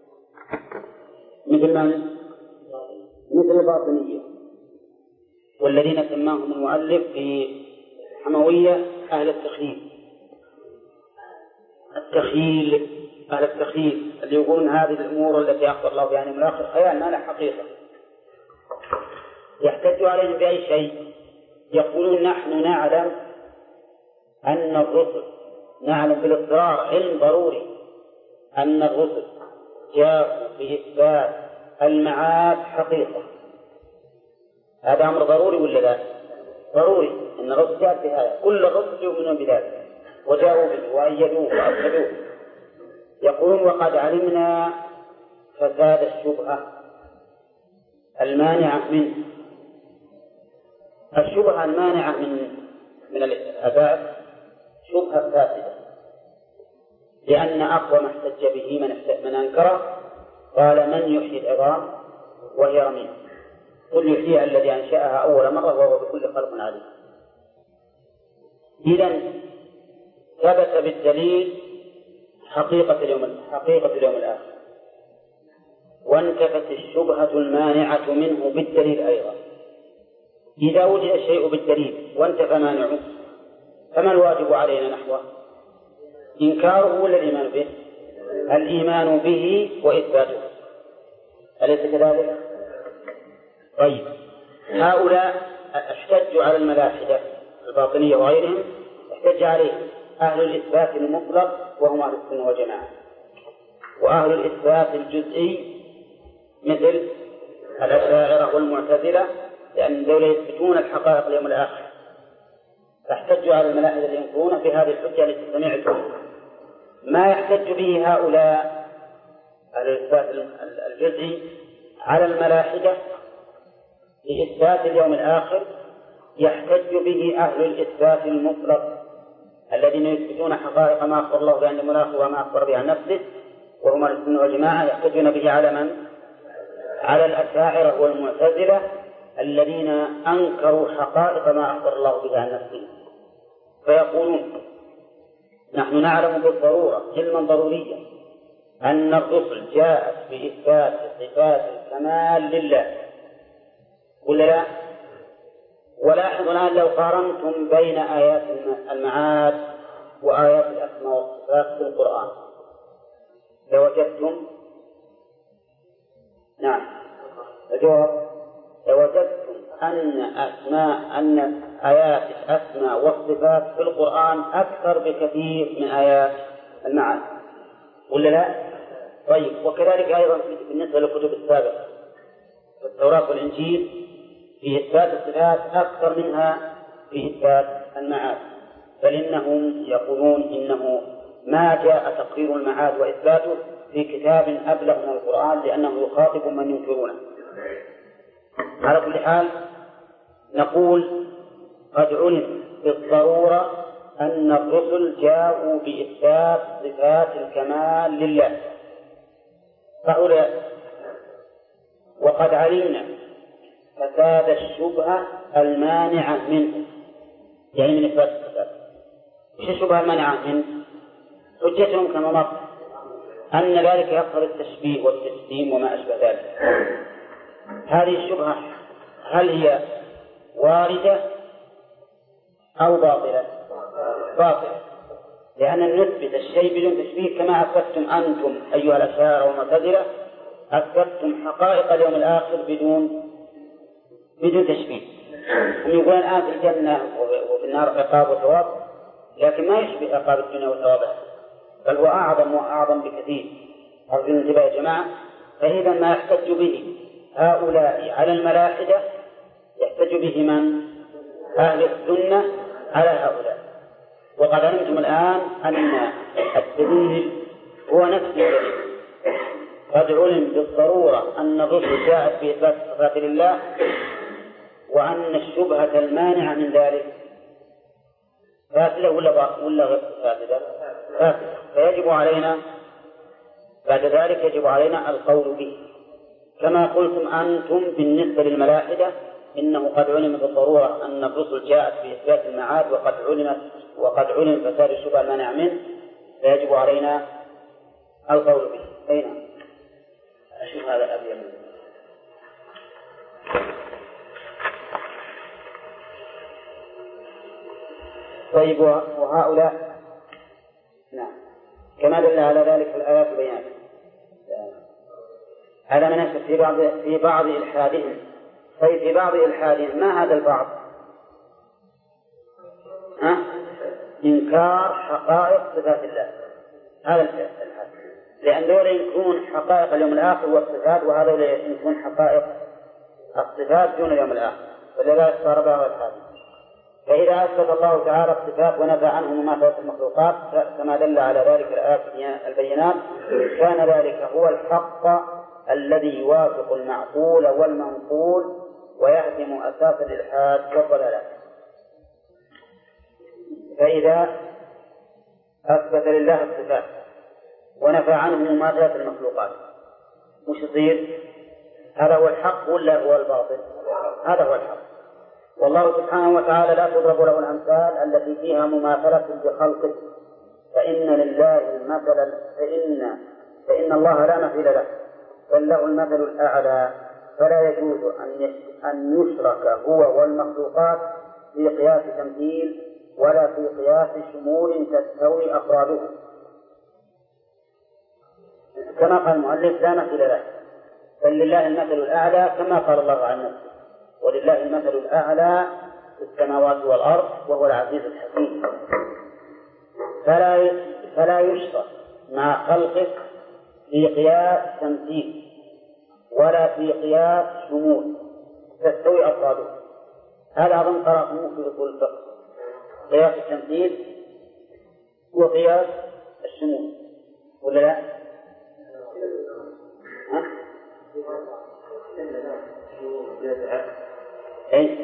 مثل من؟ مثل الباطنية، والذين سماهم المؤلف في حموية أهل التخييل. التخييل أهل التخييل اللي يقولون هذه الأمور التي أخبر الله بها عن اليوم الآخر خيال ما له حقيقة. يحتج عليهم بأي شيء؟ يقولون نحن نعلم أن الرسل نعلم بالاضطرار علم ضروري أن الرسل جاءوا بإثبات المعاد حقيقة. هذا أمر ضروري ولا لا؟ ضروري أن الرسل جاء بهذا، كل الرسل يؤمنون بذلك وجاءوا به وأيدوه وأكدوه. يقولون وقد علمنا فساد الشبهة المانعة منه. الشبهة المانعة من من الآباء شبهة فاسدة، لأن أقوى ما احتج به من, من أنكره قال من يحيي العظام وهي رميم، قل يحييها الذي أنشأها أول مرة وهو بكل خلق عليم. إذن ثبت بالدليل حقيقة اليوم حقيقة اليوم الآخر، وانتفت الشبهة المانعة منه بالدليل أيضا. إذا وجد الشيء بالدليل وانتفى مانعه فما الواجب علينا نحوه؟ إنكاره ولا الإيمان به؟ الإيمان به وإثباته، أليس كذلك؟ طيب، هؤلاء احتجوا على الملاحدة الباطنية وغيرهم، احتج عليهم أهل الإثبات المطلق وهم أهل السنة والجماعة، وأهل الإثبات الجزئي مثل الأشاعرة والمعتزلة، لأن دولة يثبتون الحقائق اليوم الآخر، فاحتجوا على الملاحدة اللي ينكرون في هذه الحجة التي سمعتم. ما يحتج به هؤلاء أهل الإثبات الجزئي على الملاحدة لإثبات اليوم الآخر يحتج به أهل الإثبات المطلق الذين يثبتون حقائق ما أخبر الله بأن اليوم الآخر وما أخبر به عن نفسه، وهم السنة والجماعة، يحتجون به على من؟ على الأشاعرة والمعتزلة الذين أنكروا حقائق ما أخبر الله به عن نفسه، فيقولون نحن نعلم بالضرورة علما ضروريا أن الرسل جاءت بإثبات صفات الكمال لله، ولا لا؟ ولاحظوا الآن لو قارنتم بين آيات المعاد وآيات الأسماء والصفات في القرآن لوجدتم، نعم الجواب، لوجدتم أن أسماء أن آيات الأسماء والصفات في القرآن أكثر بكثير من آيات المعاد، ولا لا؟ طيب، وكذلك أيضا بالنسبة للكتب السابقة التوراة والإنجيل في إثبات الصفات أكثر منها في إثبات المعاد، بل إنهم يقولون إنه ما جاء تقرير المعاد وإثباته في كتاب أبلغ من القرآن لأنه يخاطب من ينكرونه. على كل حال نقول قد علم بالضرورة أن الرسل جاءوا بإثبات صفات الكمال لله هؤلاء، وقد علمنا فساد الشبهة المانعة منه، يعني من إثبات الصفات. إيش الشبهة المانعة منه؟ حجتهم كما مر أن ذلك يقتضي التشبيه والتجسيم وما أشبه ذلك. هذه الشبهة هل هي واردة أو باطلة؟ باطلة، لأن نثبت الشيء بدون تشبيه كما أثبتم أنتم أيها الأشاعرة والمعتزلة، أثبتتم حقائق اليوم الآخر بدون بدون تشبيه. هم يقولون الآن في الجنة وفي النار عقاب وثواب، لكن ما يشبه عقاب الدنيا وثوابها، بل هو أعظم وأعظم بكثير. أرجو الانتباه يا جماعة. فإذا ما يحتج به هؤلاء على الملاحدة يحتج به من؟ أهل السنة على هؤلاء. وقد علمتم الآن أن الدليل هو نفس الدليل. قد علم بالضرورة أن الرسل جاءت بإثبات الصفات لله، وأن الشبهة المانعة من ذلك فاسدة ولا ولا غير فاسدة؟ فاسدة. فيجب علينا بعد ذلك يجب علينا القول به، كما قلتم أنتم بالنسبة للملاحدة إنه قد علم بالضرورة أن الرسل جاءت بإثبات المعاد، وقد علم وقد علم فساد الشبهة المانعة منه، فيجب علينا القول به. أين أشوف هذا أبي منه. طيب، وهؤلاء نعم كما دل على ذلك الآيات البينات هذا من أشد في بعض في بعض إلحادهم. طيب، في بعض إلحادهم ما هذا البعض؟ ها؟ إنكار حقائق صفات الله، هذا الإلحاد، لأن دول يكون حقائق اليوم الآخر والصفات، وهذا يكون حقائق الصفات دون اليوم الآخر، فلذلك صار بعض الإلحاد. فإذا أثبت الله تعالى الصفات ونفى عنه مماثلة المخلوقات كما دل على ذلك الآيات البينات، كان ذلك هو الحق الذي يوافق المعقول والمنقول ويهدم أساس الإلحاد والضلالات. فإذا أثبت لله الصفات ونفى عنه مماثلة المخلوقات مش يصير؟ هذا هو الحق ولا هو الباطل؟ هذا هو الحق. والله سبحانه وتعالى لا تضرب له الأمثال التي فيها مماثلة بخلقه، فإن لله المثل فإن فإن الله لا مثيل له، بل له المثل الأعلى، فلا يجوز أن أن يشرك هو والمخلوقات في قياس تمثيل ولا في قياس شمول تستوي أفراده. كما قال المؤلف لا مثيل له، بل لله المثل الأعلى كما قال الله عن نفسه، ولله المثل الأعلى في السماوات والأرض وهو العزيز الحكيم. فلا فلا يشرك مع خلقه في قياس تمثيل ولا في قياس شمول تستوي أفراده. هذا أظن قرأتموه في أصول الفقه، قياس التمثيل وقياس الشمول، ولا لا؟ ها؟ أي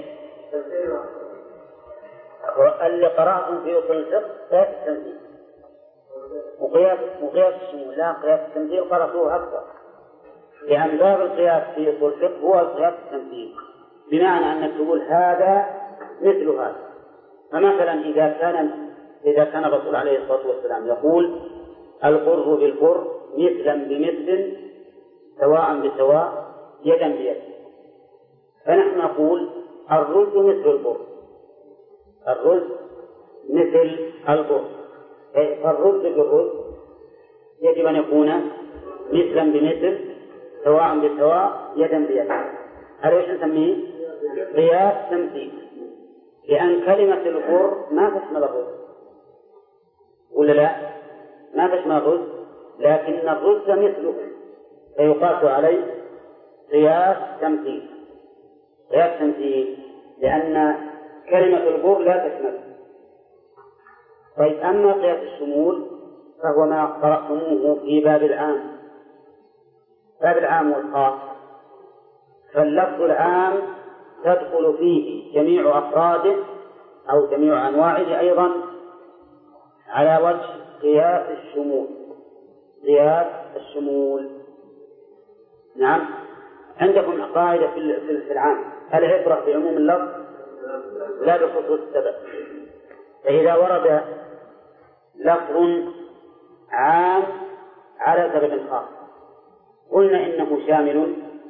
اللي قرأتم في أصول الفقه قياس التمثيل وقياس وقياس الشمول، لا قياس التمثيل قرأتوه أكثر، لأن باب القياس في أصول الفقه هو قياس التمثيل، بمعنى أنك تقول هذا مثل هذا. فمثلا إذا كان إذا كان الرسول عليه الصلاة والسلام يقول القر بالقر مثلا بمثل سواء بسواء يدا بيد، فنحن نقول الرز مثل البر، الرز مثل البر، فالرز بالرز يجب أن يكون مثلا بمثل سواء بسواء يدا بيد. هذا ايش نسميه؟ قياس تمثيل، لأن كلمة البر ما تشمل الرز ولا لا؟ ما تشمل الرز، لكن الرز مثله فيقاس عليه قياس تمثيل، قياس تمثيل لأن كلمة البر لا تشمل. طيب أما قياس الشمول فهو ما قرأتموه في باب العام، باب العام والخاص، فاللفظ العام تدخل فيه جميع أفراده أو جميع أنواعه أيضا على وجه قياس الشمول، قياس الشمول. نعم، عندكم قاعدة في العام: العبرة بعموم اللفظ لا بخصوص السبب. فإذا ورد لفظ عام على سبب خاص قلنا إنه شامل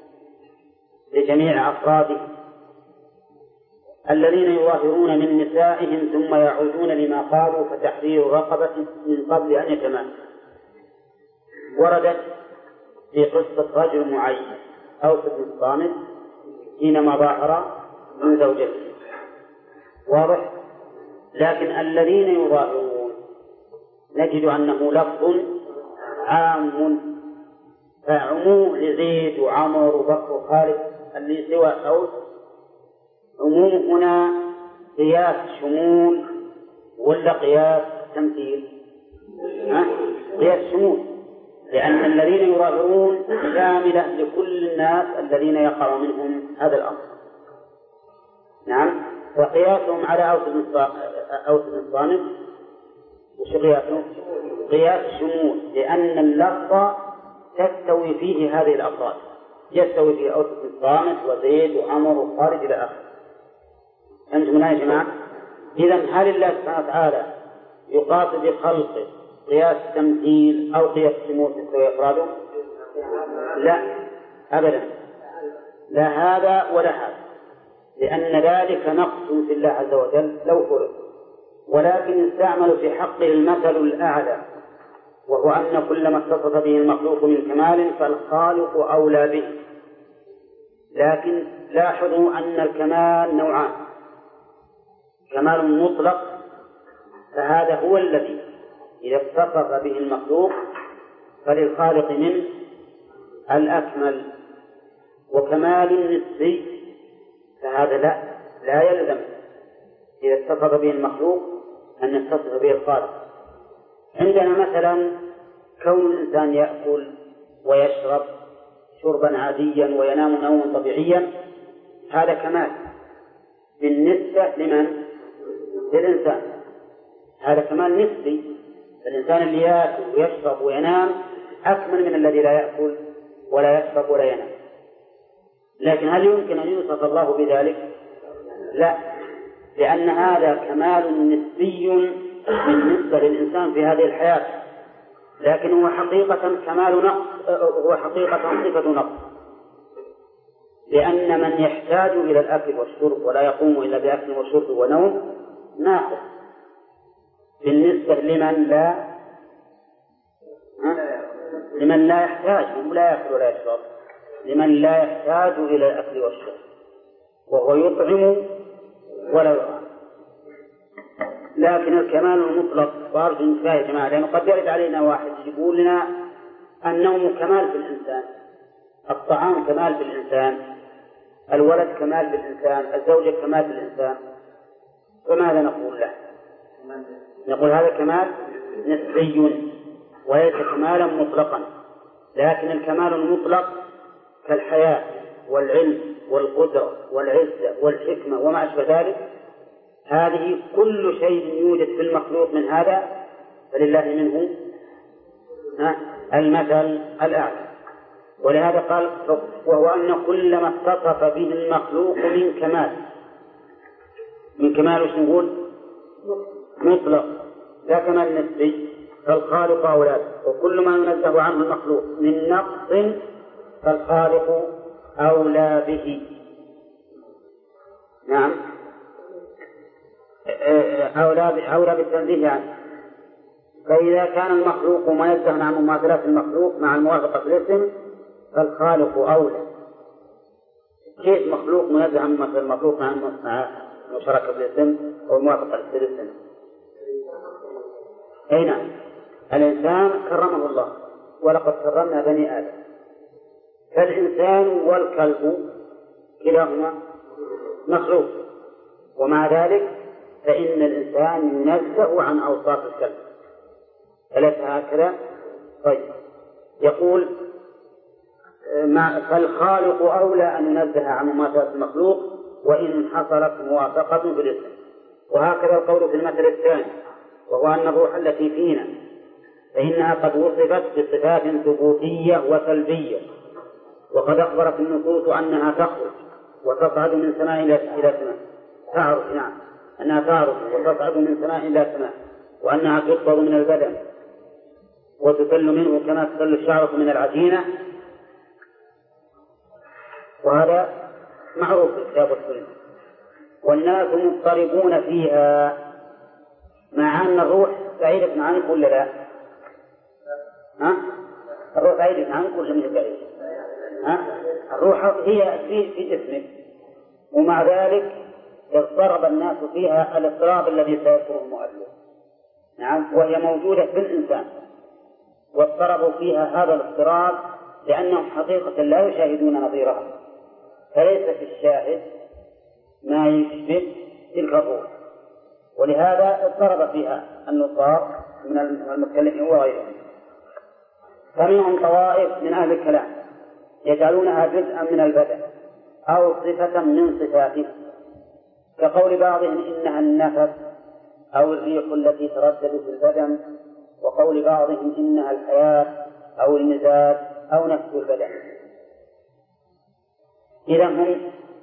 لجميع أفراده الذين يظاهرون من نسائهم ثم يعودون لما قالوا فتحرير رقبة من قبل أن يتماسوا. وردت في قصة رجل معين أو في الصامت حينما ظاهر من زوجته، واضح؟ لكن الذين يظاهرون نجد أنه لفظ عام، فعموم لزيد وعمر وبكر وخالد اللي سوى أوس، عموم هنا قياس شمول ولا قياس تمثيل؟ ها؟ قياس شمول، لأن الذين يظاهرون شاملة لكل الناس الذين يقع منهم هذا الأمر. نعم، وقياسهم على أوس الصامت وش قياسه؟ قياس شمول، لأن اللفظ تستوي فيه هذه الأفراد، يستوي فيه أوس الصامت وزيد وعمر وخالد إلى آخره. أنتم يا جماعة؟ إذن هل الله سبحانه وتعالى يقاس بخلقه قياس تمثيل أو قياس شمول تستوي أفراده؟ لا أبدا، لا هذا ولا هذا، لأن ذلك نقص في الله عز وجل لو فرض، ولكن استعمل في حقه المثل الأعلى، وهو أن كل ما اتصف به المخلوق من كمال فالخالق أولى به. لكن لاحظوا أن الكمال نوعان: كمال مطلق فهذا هو الذي إذا اتصف به المخلوق فللخالق منه الأكمل، وكمال نسبي فهذا لا لا يلزم إذا اتصف به المخلوق أن يتصف به الخالق. عندنا مثلا كون الإنسان يأكل ويشرب شربا عاديا وينام نوما طبيعيا، هذا كمال بالنسبة لمن؟ للإنسان، هذا كمال نسبي. الإنسان اللي يأكل ويشرب وينام أكمل من الذي لا يأكل ولا يشرب ولا ينام. لكن هل يمكن أن يوصف الله بذلك؟ لا، لأن هذا كمال نسبي بالنسبة للإنسان في هذه الحياة، لكن هو حقيقة كمال نقص، هو حقيقة صفة نقص، لأن من يحتاج إلى الأكل والشرب ولا يقوم إلا بأكل وشرب ونوم ناقص بالنسبة لمن لا لمن لا يحتاج، لا يأكل ولا يشرب، لمن لا يحتاج إلى الأكل والشرب وهو يطعم ولا يطعم. لكن الكمال المطلق وارجو انتباه يا جماعة، لأنه قد يرد علينا واحد يقول لنا النوم كمال في الإنسان، الطعام كمال في الإنسان، الولد كمال في الإنسان، الزوجة كمال في الإنسان، فماذا نقول له؟ نقول هذا كمال نسبي وليس كمالا مطلقا. لكن الكمال المطلق كالحياة والعلم والقدرة والعزة والحكمة وما أشبه ذلك، هذه كل شيء يوجد في المخلوق من هذا فلله منه المثل الأعلى. ولهذا قال وهو أن كل ما اتصف به المخلوق من كمال من كمال وش نقول مطلق لا كمال نسبي فالخالق أولى وكل ما ينزه عنه المخلوق من نقص فالخالق أولى به. نعم أولى أولى بالتنزيه عنه. فإذا كان المخلوق منزها عن مماثلات المخلوق مع الموافقة في الاسم فالخالق أولى. كيف مخلوق منزه عن مماثلة المخلوق مع المشاركة في الاسم أو الموافقة في الاسم؟ أي نعم الإنسان كرمه الله ولقد كرمنا بني آدم فالإنسان والكلب كلاهما مخلوق ومع ذلك فإن الإنسان ينزه عن أوصاف الكلب. أليس هكذا؟ طيب يقول فالخالق أولى أن ينزه عن مماثلة المخلوق وإن حصلت موافقة بالاسم. وهكذا القول في المثل الثاني وهو أن الروح التي فينا فإنها قد وصفت بصفات ثبوتية وسلبية وقد أخبرت النصوص أنها تخرج وتصعد من سماء إلى سماء تعرج نعم أنها تعرج وتصعد من سماء إلى سماء وأنها تقبض من البدن وتسل منه كما تسل الشعرة من العجينة وهذا معروف في الكتاب والسنة والناس مضطربون فيها مع أن الروح بعيدة عنك ولا لا؟ ها؟ الروح بعيدة عنك ولا مش بعيدة؟ ها؟ الروح هي في جسمك ومع ذلك اضطرب الناس فيها الاضطراب الذي سيذكره المؤلف. نعم وهي موجودة في الإنسان واضطربوا فيها هذا الاضطراب لأنهم حقيقة لا يشاهدون نظيرها فليس في الشاهد ما يشبه تلك الروح ولهذا اضطرب فيها النصارى من المتكلمين وغيرهم. فمنهم طوائف من أهل الكلام يجعلونها جزءا من البدن أو صفة من صفاته كقول بعضهم إنها النفس أو الريح التي تردد في البدن وقول بعضهم إنها الحياة أو المزاج أو نفس البدن. إذا هم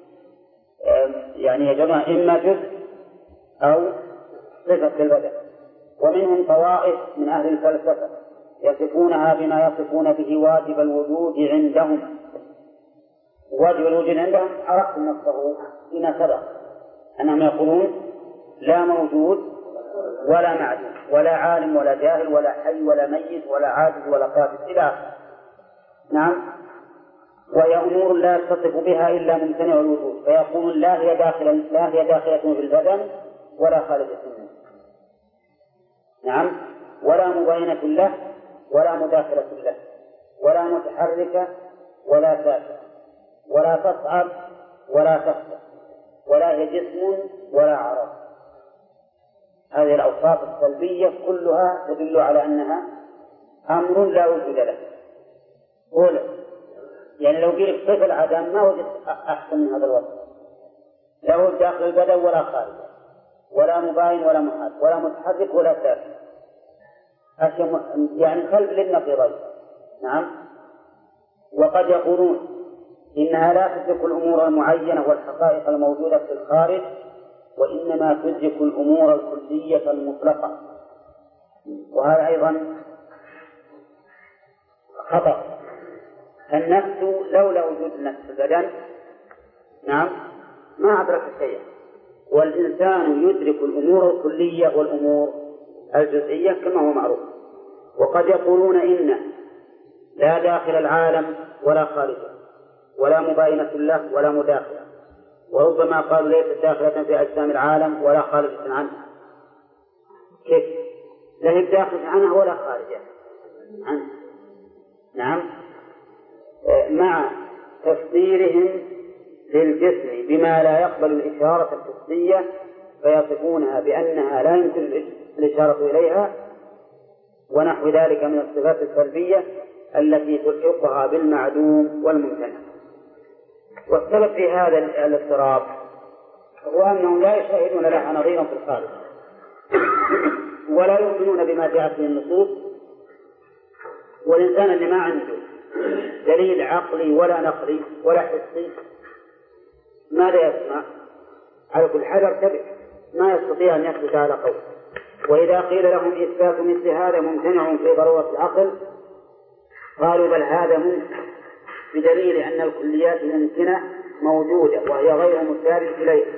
يعني يجعلونها إما جزء أو صفة في البدن. ومنهم طوائف من أهل الفلسفة يصفونها بما يصفون به واجب الوجود عندهم. واجب الوجود عندهم عرفت نصه فيما سبق أنهم يقولون لا موجود ولا معدوم ولا عالم ولا جاهل ولا حي ولا ميت ولا عاجز ولا قادر إلى آخره. نعم وهي أمور لا يتصف بها إلا ممتنع الوجود فيقولون لا هي داخلة لا هي داخلة في البدن ولا خارجة منه. نعم ولا مبينة له ولا مداخلة له ولا متحركة ولا ساكنة ولا تصعد ولا تخفى ولا هي جسم ولا عرض. هذه الأوصاف السلبية كلها تدل على أنها أمر لا وجود له. قول يعني لو قلت صفة العدم ما وجدت أحسن من هذا الوصف لا هو داخل البدن ولا خارج ولا مباين ولا محال ولا متحرك ولا ساكن أشياء يعني خلف للنقيضين. نعم وقد يقولون إنها لا تدرك الأمور المعينة والحقائق الموجودة في الخارج وإنما تدرك الأمور الكلية المطلقة وهذا أيضا خطأ. النفس لولا وجود النفس في البدن نعم ما أدرك شيئا والإنسان يدرك الأمور الكلية والأمور الجزئية كما هو معروف. وقد يقولون إن لا داخل العالم ولا خارجه ولا مباينة له ولا مداخلة وربما قالوا ليست داخلة في أجسام العالم ولا خارجة عنه. كيف؟ لا هي داخلة عنها ولا خارجة عنه. نعم مع تفسيرهم للجسم بما لا يقبل الإشارة الحسية فيصفونها بأنها لا يمكن الإشارة إليها ونحو ذلك من الصفات السلبية التي تلحقها بالمعدوم والممتنع. والسبب في هذا الاضطراب هو أنهم لا يشاهدون لها نظيرا في الخارج ولا يؤمنون بما جاءت به النصوص. والإنسان اللي ما عنده دليل عقلي ولا نقلي ولا حسي ماذا يصنع؟ على كل حال ارتبك، ما يستطيع أن يثبت على قول. وإذا قيل لهم إثبات مثل هذا ممتنع في ضرورة العقل قالوا بل هذا ممكن بدليل أن الكليات الممكنة موجودة وهي غير مسارع إليها.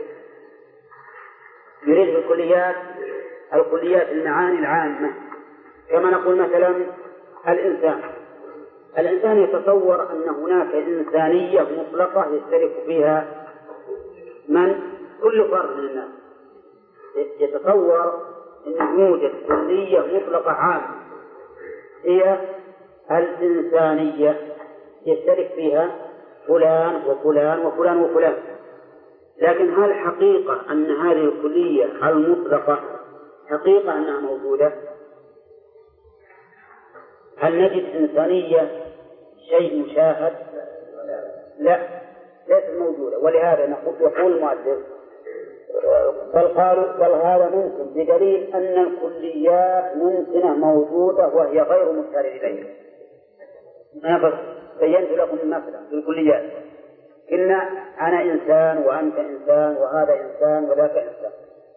يريد بالكليات الكليات المعاني العامة، كما نقول مثلا الإنسان الإنسان يتصور أن هناك إنسانية مطلقة يشترك فيها من كل فرد من الناس، يتصور أن يوجد كلية مطلقة عامة هي الإنسانية يشترك فيها فلان وفلان وفلان وفلان. لكن هل حقيقة أن هذه الكلية المطلقة حقيقة أنها موجودة؟ هل نجد إنسانية شيء مشاهد؟ لا، ليست موجودة. ولهذا نقول يقول المؤلف بل قالوا بل هذا ممكن بدليل أن الكليات ممكنة موجودة وهي غير مسار إليها. أنا بينت لكم المثل في الكليات، قلنا أنا إنسان وأنت إنسان وهذا إنسان وذاك إنسان.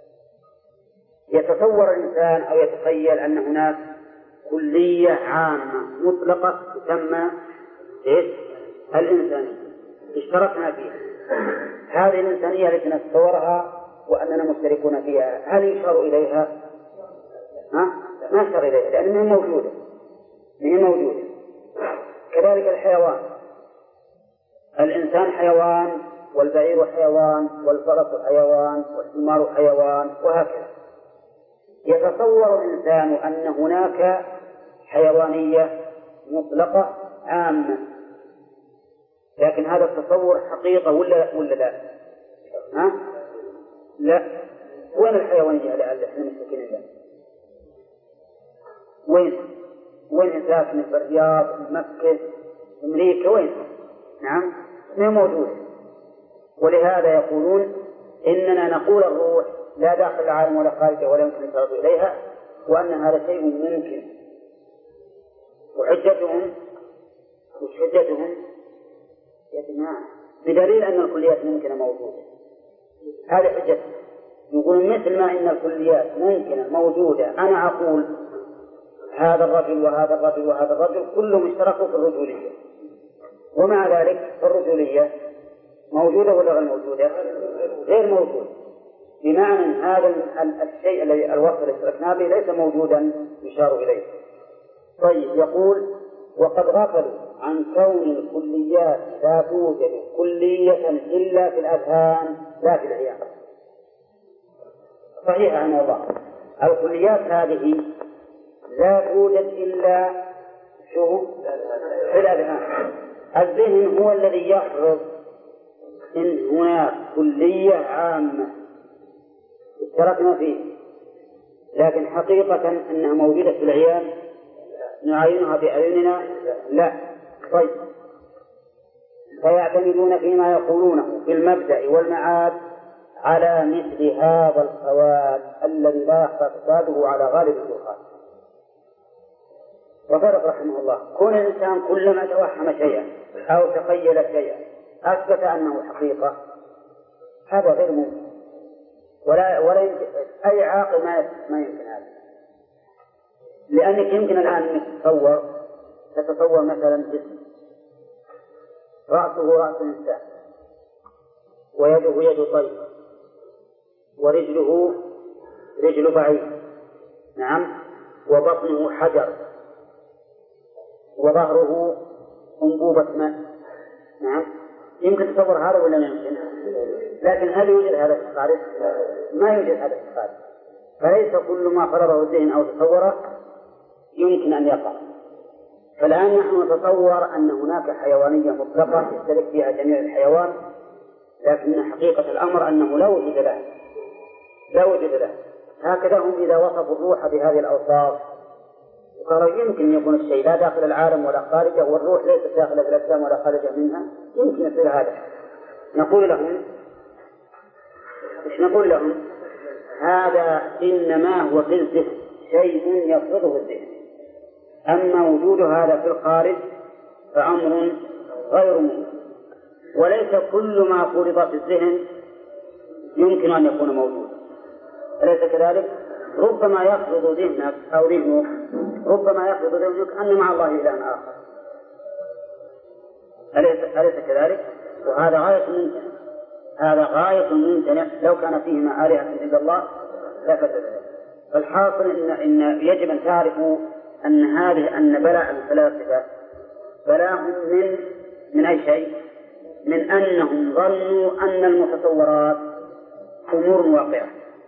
يتصور الإنسان أو يتخيل أن هناك كلية عامة مطلقة تسمى إيش؟ الإنسانية، اشتركنا فيها. هذه الإنسانية التي نتصورها وأننا مشتركون فيها هل يشار إليها؟ ها؟ ما يشار إليها لأنها موجودة هي موجودة. كذلك الحيوان، الإنسان حيوان والبعير حيوان والفرس حيوان والحمار حيوان وهكذا. يتصور الإنسان أن هناك حيوانية مطلقة عامة، لكن هذا التصور حقيقة ولا ولا لا؟ ها؟ لا. وين الحيوانية اللي احنا مشتركين بها؟ وين؟ وين ساكن في الرياض، مكة، أمريكا، وين؟ نعم، ما موجود. ولهذا يقولون إننا نقول الروح لا داخل العالم ولا خارجه ولا يمكن التوصل إليها، وأن هذا شيء ممكن. وحجتهم وش حجتهم؟ يا جماعة بدليل أن الكليات ممكنة موجودة، هذه حجتهم. يقولون مثل ما إن الكليات ممكنة موجودة، أنا أقول هذا الرجل وهذا الرجل وهذا الرجل كلهم اشتركوا في الرجولية، ومع ذلك الرجولية موجودة ولا غير موجودة؟ غير موجودة. بمعنى هذا الشيء الذي الوصف الذي اشتركنا به ليس موجودا يشار إليه. طيب، يقول وقد غفلوا عن كون الكليات لا توجد كلية إلا في الأذهان لا في العيان. صحيح عن الله، الكليات هذه لا توجد إلا شو في الأذهان. الذهن هو الذي يفرض إن هناك كلية عامة اشتركنا فيه، لكن حقيقة أنها موجودة في العيان نعاينها بأعيننا لا. طيب، فيعتمدون فيما يقولونه في المبدأ والمعاد على مثل هذا الخوال الذي لا يخفى فساده على غالب الدخان. وفرق رحمه الله كون الإنسان كلما توهم شيئا أو تخيل شيئا أثبت أنه حقيقة، هذا غير ممكن، ولا ولا يمكن أي عاقل ما ما يمكن هذا. لأنك يمكن الآن أنك تتصور تتصور مثلا جسم رأسه رأس إنسان ويده يد طير ورجله رجل بعير، نعم، وبطنه حجر وظهره أنبوبة ماء، نعم. يمكن تصور هذا ولا ما يمكن؟ لكن هل يوجد هذا التقارب؟ ما يوجد هذا التقارب. فليس كل ما فرضه الذهن أو تصوره يمكن أن يقع. فالآن نحن نتصور أن هناك حيوانية مطلقة يشترك فيها جميع الحيوان، لكن حقيقة الأمر أنه لا وجود له لا وجود له. هكذا هم إذا وصفوا الروح بهذه الأوصاف وقالوا يمكن يكون الشيء لا داخل العالم ولا خارجه، والروح ليست داخل الأجسام ولا خارجه منها، يمكن يصير هذا. نقول لهم إيش نقول لهم؟ هذا إنما هو في الذهن شيء يفرضه الذهن، أما وجود هذا في الخارج فأمر غير ممكن. وليس كل ما فرض في الذهن يمكن أن يكون موجودا، أليس كذلك؟ ربما يفرض ذهنك أو ذهنك ربما يفرض ذهنك أن مع الله إله آخر، أليس, أليس كذلك؟ وهذا غاية ممتنع، هذا غاية ممتنع. لو كان فيهما آلهة إلا الله لفسد ذلك. فالحاصل إن, إن يجب أن تعرفوا أن هذه أن بلاء الفلاسفة بلاهم من من أي شيء؟ من أنهم ظنوا أن المتصورات أمور واقعة،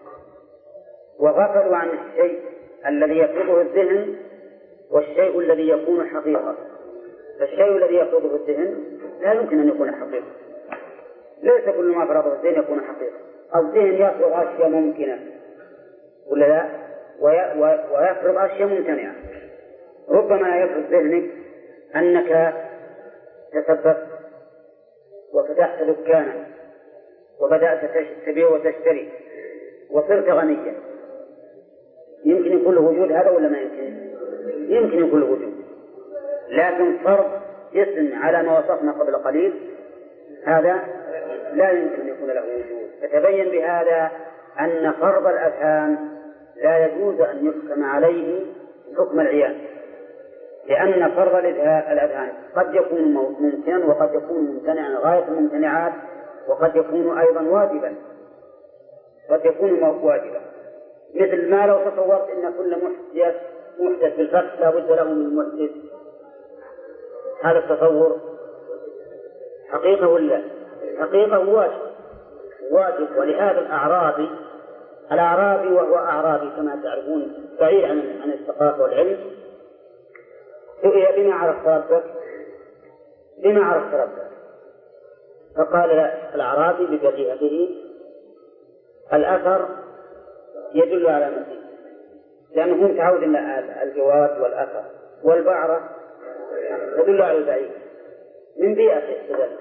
وغفلوا عن الشيء الذي يفرضه الذهن والشيء الذي يكون حقيقة. فالشيء الذي يفرضه الذهن لا يمكن أن يكون حقيقة، ليس كل ما فرضه الذهن يكون حقيقة. الذهن يفرض أشياء ممكنة ولا لا، ويفرض أشياء ممتنعة. ربما يفرض ذهنك أنك تسببت وفتحت دكانا وبدأت تبيع وتشتري وصرت غنيا، يمكن يكون له وجود هذا ولا ما يمكن؟ يمكن يكون له وجود، لكن فرض اسم على ما وصفنا قبل قليل هذا لا يمكن أن يكون له وجود. فتبين بهذا أن فرض الأذهان لا يجوز أن يحكم عليه حكم العيان، لأن فرض الأذهان قد يكون ممكنا وقد يكون ممتنعا غاية الممتنعات، وقد يكون أيضا واجبا، قد يكون واجبا. مثل ما لو تصورت أن كل محدث محدث بالفتح لا بد له من محدث، هذا التصور حقيقة ولا حقيقة واجب واجب. ولهذا الأعرابي الأعرابي وهو أعرابي كما تعرفون بعيد عن عن الثقافة والعلم، سئل بما عرفت ربك؟ بما عرفت ربك؟ فقال الأعرابي ببديهته الأثر يدل على المسيح، لأنه متعود على الجواد والأثر، والبعرة تدل على البعيد من بيئة استدل.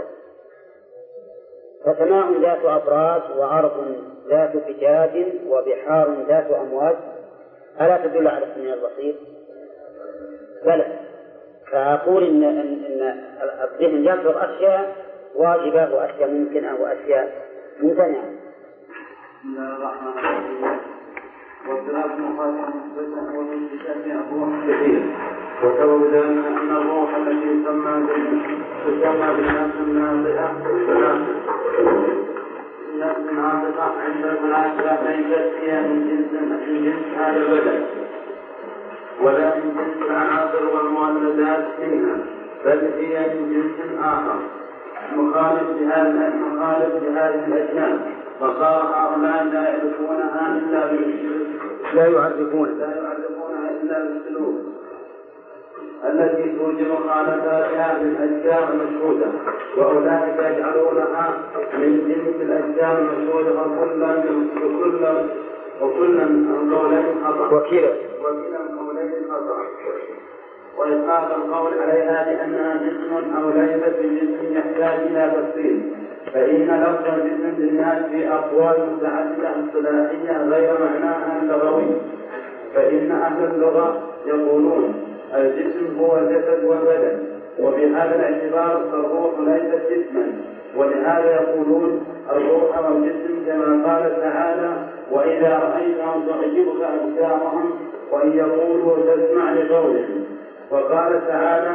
فسماء ذات أبراج وأرض ذات فجاج وبحار ذات أمواج ألا تدل على السميع البصير؟ بلى. فأقول إن, إن, إن الذهن يفرض أشياء واجبة وأشياء ممكنة وأشياء ممتنعة. بسم الله الرحمن الرحيم. والثلاث مخالفة مثبتة والمثبتة أبوح كثير، وسبب ذلك أن الروح التي تسمى تسمى بالنفس الناطقة النفس الناطقة عند الفلاسفة ليست هي من جنس من جنس هذا البدن ولا من جنس العناصر والمولدات منها، بل هي من جنس آخر مخالف بهذا مخالف بهذه الأجناس. فصار هؤلاء لا يعرفونها إلا بالسلوك لا يعرفون لا يعرفونها إلا بالسلوك التي توجب مخالفتها بالأشياء المشهودة، وأولئك يجعلونها من جنس الأشياء المشهودة وكلا وكلا وكلا القولين خطأ وكلا وكلا القولين خطأ. وإطلاق القول عليها بأنها جسم أو ليست بجسم يحتاج إلى تفصيل، فإن لفظ الجسم للناس في أقوال متعددة اصطلاحية غير معناها اللغوي. فإن أهل اللغة يقولون الجسم هو الجسد والبدن، وبهذا الاعتبار الروح ليست جسما، ولهذا يقولون الروح والجسم كما قال تعالى وإذا رأيتهم تعجبك أجسامهم وإن يقولوا تسمع لقولهم. وقال تعالى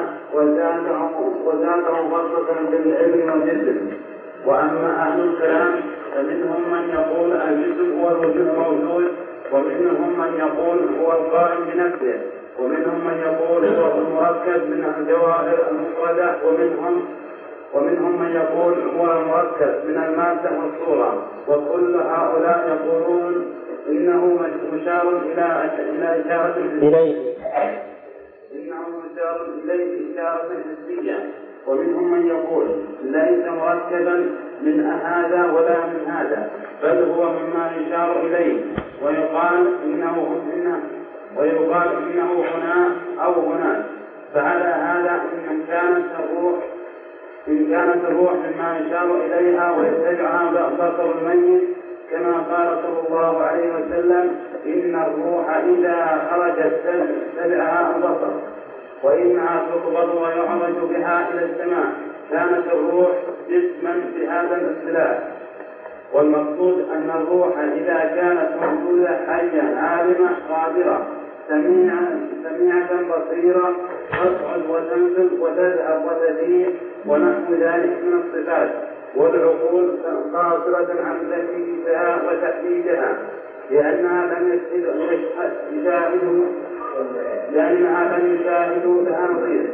وزادهم بسطة بالعلم والجسم. وأما أهل الكلام فمنهم من يقول الجسم هو الوجود موجود، ومنهم من يقول هو القائم بنفسه، ومنهم من يقول هو المركب من الجواهر المفردة، ومنهم ومنهم من يقول هو المركب من المادة والصورة. وكل هؤلاء يقولون إنه مشار إلى إلى إشارة إليه إنه مشار إليه إشارة حسية. ومنهم من يقول ليس مركبا من هذا ولا من هذا، بل هو مما يشار إليه، ويقال إنه إنه ويقال إنه هنا أو هناك. فعلى هذا إن كانت الروح إن كانت الروح مما يشار إليها ويتبعها بصر الميت، كما قال صلى الله عليه وسلم إن الروح إذا خرجت تبعها البصر. وإنها تقبض ويعرج بها إلى السماء كانت الروح جسما بهذا الاصطلاح. والمقصود أن الروح إذا كانت موجودة حية عالمة قادرة سميعة سميعة بصيرة تصعد وتنزل وتذهب وتزيد ونحو ذلك من الصفات، والعقول قاصرة عن تكليفها وتحديدها لأنها لم يشاهدوا لأنها لم يشاهدوا لها نظير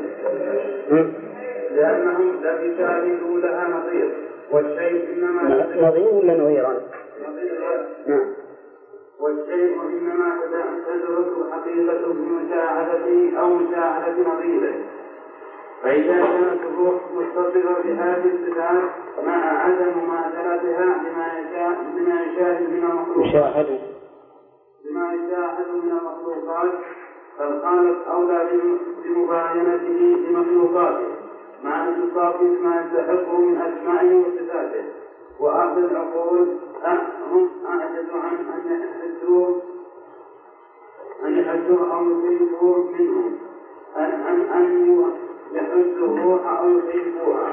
لأنهم لم يشاهدوا لها نظير والشيء إنما نظير ولا نظيرا؟ نعم. والشيء إنما تدرك حقيقته بمشاهدته أو مشاهدة نظيره. فإذا كانت الروح متصفة بهذه الصفات مع عدم مماثلتها لما يشاهد بما يشاهد من المخلوقات بما يشاهد من المخلوقات فالخالق أولى بمباينته لمخلوقاته مع انتصاف ما يستحقه من أسمائه وصفاته. وأهل العقول هم أعجزوا عن أن يحسوا أن يحسوا أو يصيبوا منهم أن أن أن يحسوا الروح أو يصيبوها.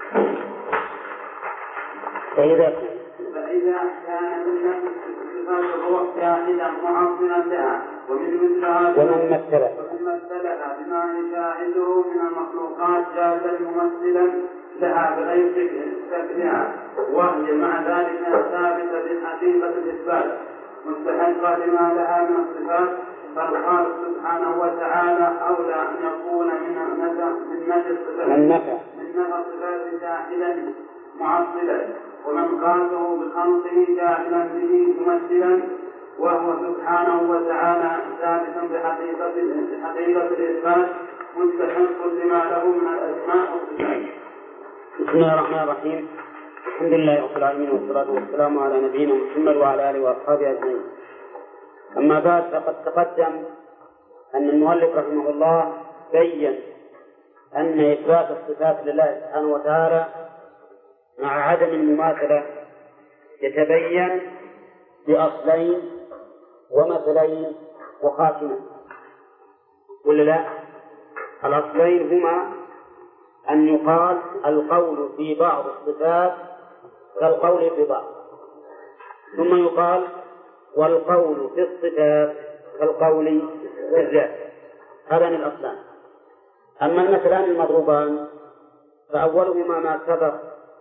فإذا فإذا كان من صفات الروح جاهدا معظما لها ومن ومن مثلها مثلها بما يشاهده من المخلوقات جاهدا ممثلا لها بغير شكلها وهي مع ذلك ثابتة بحقيقة الإثبات مستحقة لما لها من الصفات، فالخالق سبحانه وتعالى أولى أن يكون من نفي الصفات من نفى الصفات جاهلا معطلا، ومن قاله بخلقه جاهلا به ممثلا، وهو سبحانه وتعالى ثابتا بحقيقة بحقيقة الإثبات مستحق لما له من الأسماء والصفات. بسم الله الرحمن الرحيم. الحمد لله رب العالمين والصلاة والسلام على نبينا محمد وعلى آله وأصحابه أجمعين. أما بعد فقد تقدم أن المؤلف رحمه الله بين أن إثبات الصفات لله سبحانه وتعالى مع عدم المماثلة يتبين بأصلين ومثلين وخاتمة. ولا لا؟ الأصلين هما أن يقال القول في بعض الصفات كالقول في بعض، ثم يقال والقول في الصفات كالقول في الذات. هذان الأصلان. أما المثلان المضروبان فأولهما ما سبق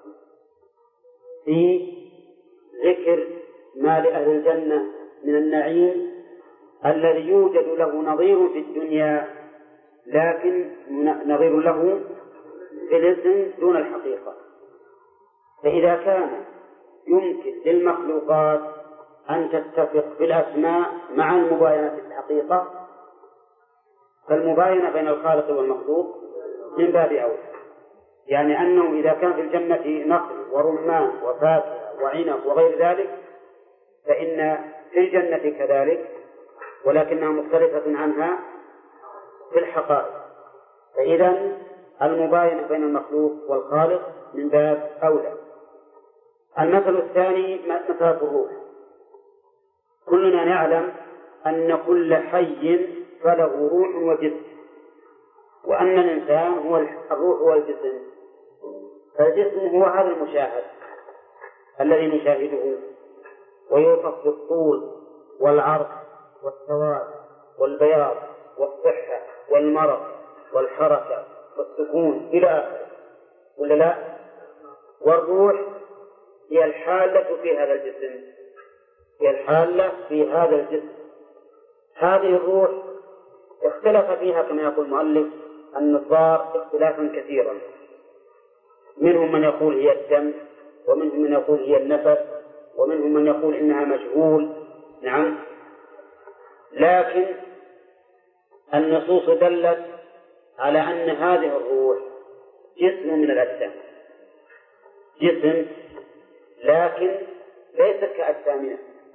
في ذكر ما لأهل الجنة من النعيم الذي يوجد له نظير في الدنيا لكن نظير له في الاسم دون الحقيقة. فإذا كان يمكن للمخلوقات أن تتفق في الأسماء مع المباينة في الحقيقة فالمباينة بين الخالق والمخلوق من باب أولى، يعني أنه إذا كان في الجنة نخل ورمان وفاكهة وعنب وغير ذلك فإن في الجنة كذلك ولكنها مختلفة عنها في الحقائق. فإذا المباينة بين المخلوق والخالق من باب أولى. المثل الثاني مثل الروح. كلنا نعلم أن كل حي فله روح وجسم، وأن الإنسان هو الروح والجسم. فالجسم هو هذا المشاهد الذي نشاهده ويوصف بالطول والعرض والسواد والبياض والصحة والمرض والحركة والسكون إلى آخره، ولا لا؟ والروح هي الحالة في هذا الجسم، هي الحالة في هذا الجسم. هذه الروح اختلف فيها كما يقول المؤلف النظار اختلافا كثيرا، منهم من يقول هي الدم، ومنهم من يقول هي النفس، ومنهم من يقول إنها مجهول. نعم، لكن النصوص دلت على أن هذه الروح جسم من الأجسام، جسم لكن ليس كأجسامنا.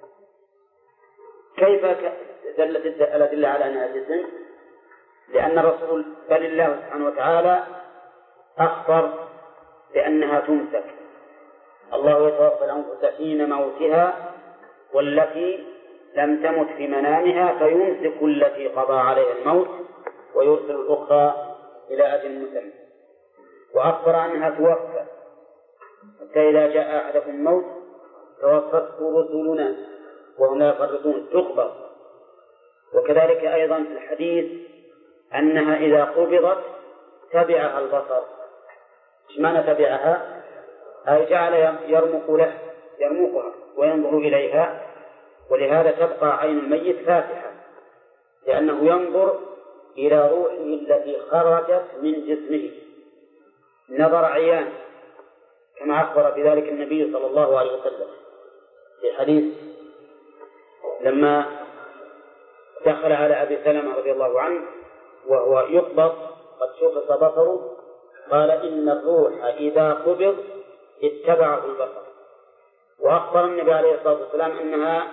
كيف دلت الأدلة على أنها جسم؟ لأن الرسول بل الله سبحانه وتعالى أخبر بأنها تمسك. الله يتوفى الأنفس حين موتها والتي لم تمت في منامها فيمسك التي قضى عليها الموت ويرسل الأخرى إلى أجل مسمى، وأخبر أنها توفى حتى إذا جاء أحدكم الموت توفته رسلنا وهم لا يفرطون تقبض. وكذلك أيضا في الحديث أنها إذا قبضت تبعها البصر. إيش معنى تبعها؟ أي جعل يرمق له يرمقها وينظر إليها، ولهذا تبقى عين الميت فاتحة لأنه ينظر إلى روحه التي خرجت من جسمه نظر عيان، كما أخبر بذلك النبي صلى الله عليه وسلم في حديث لما دخل على أبي سلمة رضي الله عنه وهو يقبض قد شخص بصره، قال إن الروح إذا قبض اتبعه البصر. وأخبر النبي عليه الصلاة والسلام أنها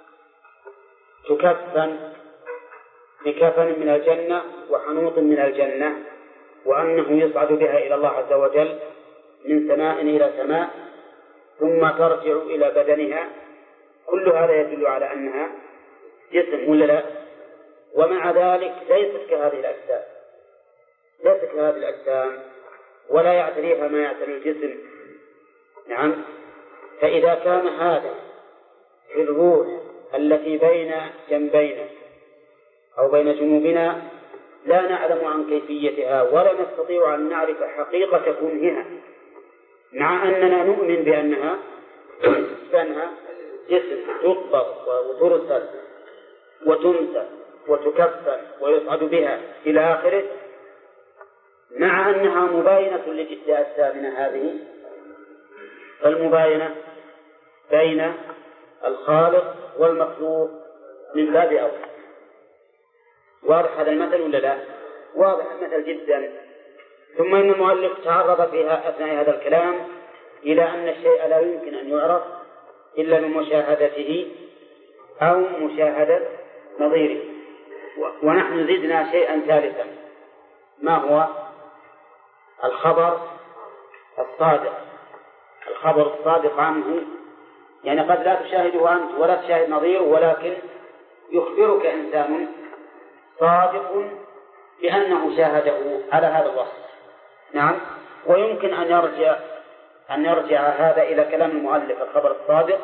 تكفن بكفن من الجنة وحنوط من الجنة، وأنه يصعد بها إلى الله عز وجل من سماء إلى سماء ثم ترجع إلى بدنها. كل هذا يدل على أنها جسم ولا لا؟ ومع ذلك ليست كهذه الأجسام ليست كهذه الأجسام ولا يعتريها ما يعتري الجسم. نعم. فإذا كان هذا في الروح التي بين جنبينا أو بين جنوبنا لا نعلم عن كيفيتها ولا نستطيع أن نعرف حقيقة كونها، مع أننا نؤمن بأنها بأنها جسم تقبض وترسل وتمسك وتكفن ويصعد بها إلى آخره، مع أنها مباينة لأجسامنا هذه. فالمباينة بين الخالق والمخلوق من باب أولى. واضح هذا المثل ولا لا؟ واضح المثل جدا. ثم إن المؤلف تعرض فيها أثناء هذا الكلام إلى أن الشيء لا يمكن أن يعرف إلا بمشاهدته أو مشاهدة نظيره. ونحن زدنا شيئا ثالثا، ما هو؟ الخبر الصادق. الخبر الصادق عنه، يعني قد لا تشاهده أنت ولا تشاهد نظيره، ولكن يخبرك إنسان صادق بأنه شاهده على هذا الوصف. نعم. ويمكن أن يرجع أن يرجع هذا إلى كلام المؤلف الخبر الصادق،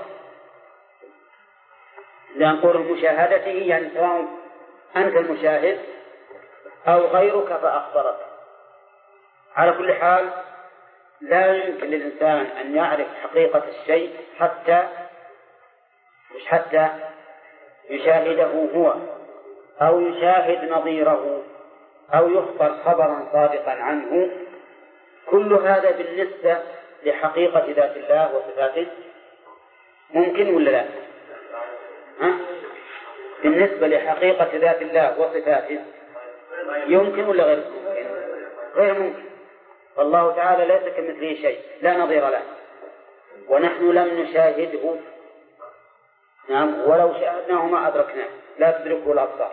لنقول مشاهدته يعني سواء أنت المشاهد أو غيرك فأخبرك. على كل حال لا يمكن للإنسان أن يعرف حقيقة الشيء حتى مش حتى يشاهده هو أو يشاهد نظيره أو يخبر خبرا صادقا عنه. كل هذا بالنسبة لحقيقة ذات الله وصفاته ممكن ولا لا؟ ها؟ بالنسبة لحقيقة ذات الله وصفاته يمكن ولا غير ممكن؟ غير ممكن. والله تعالى ليس كمثله شيء لا نظير له، ونحن لم نشاهده. نعم. ولو شاهدناه ما أدركناه، لا تدركه الأبصار.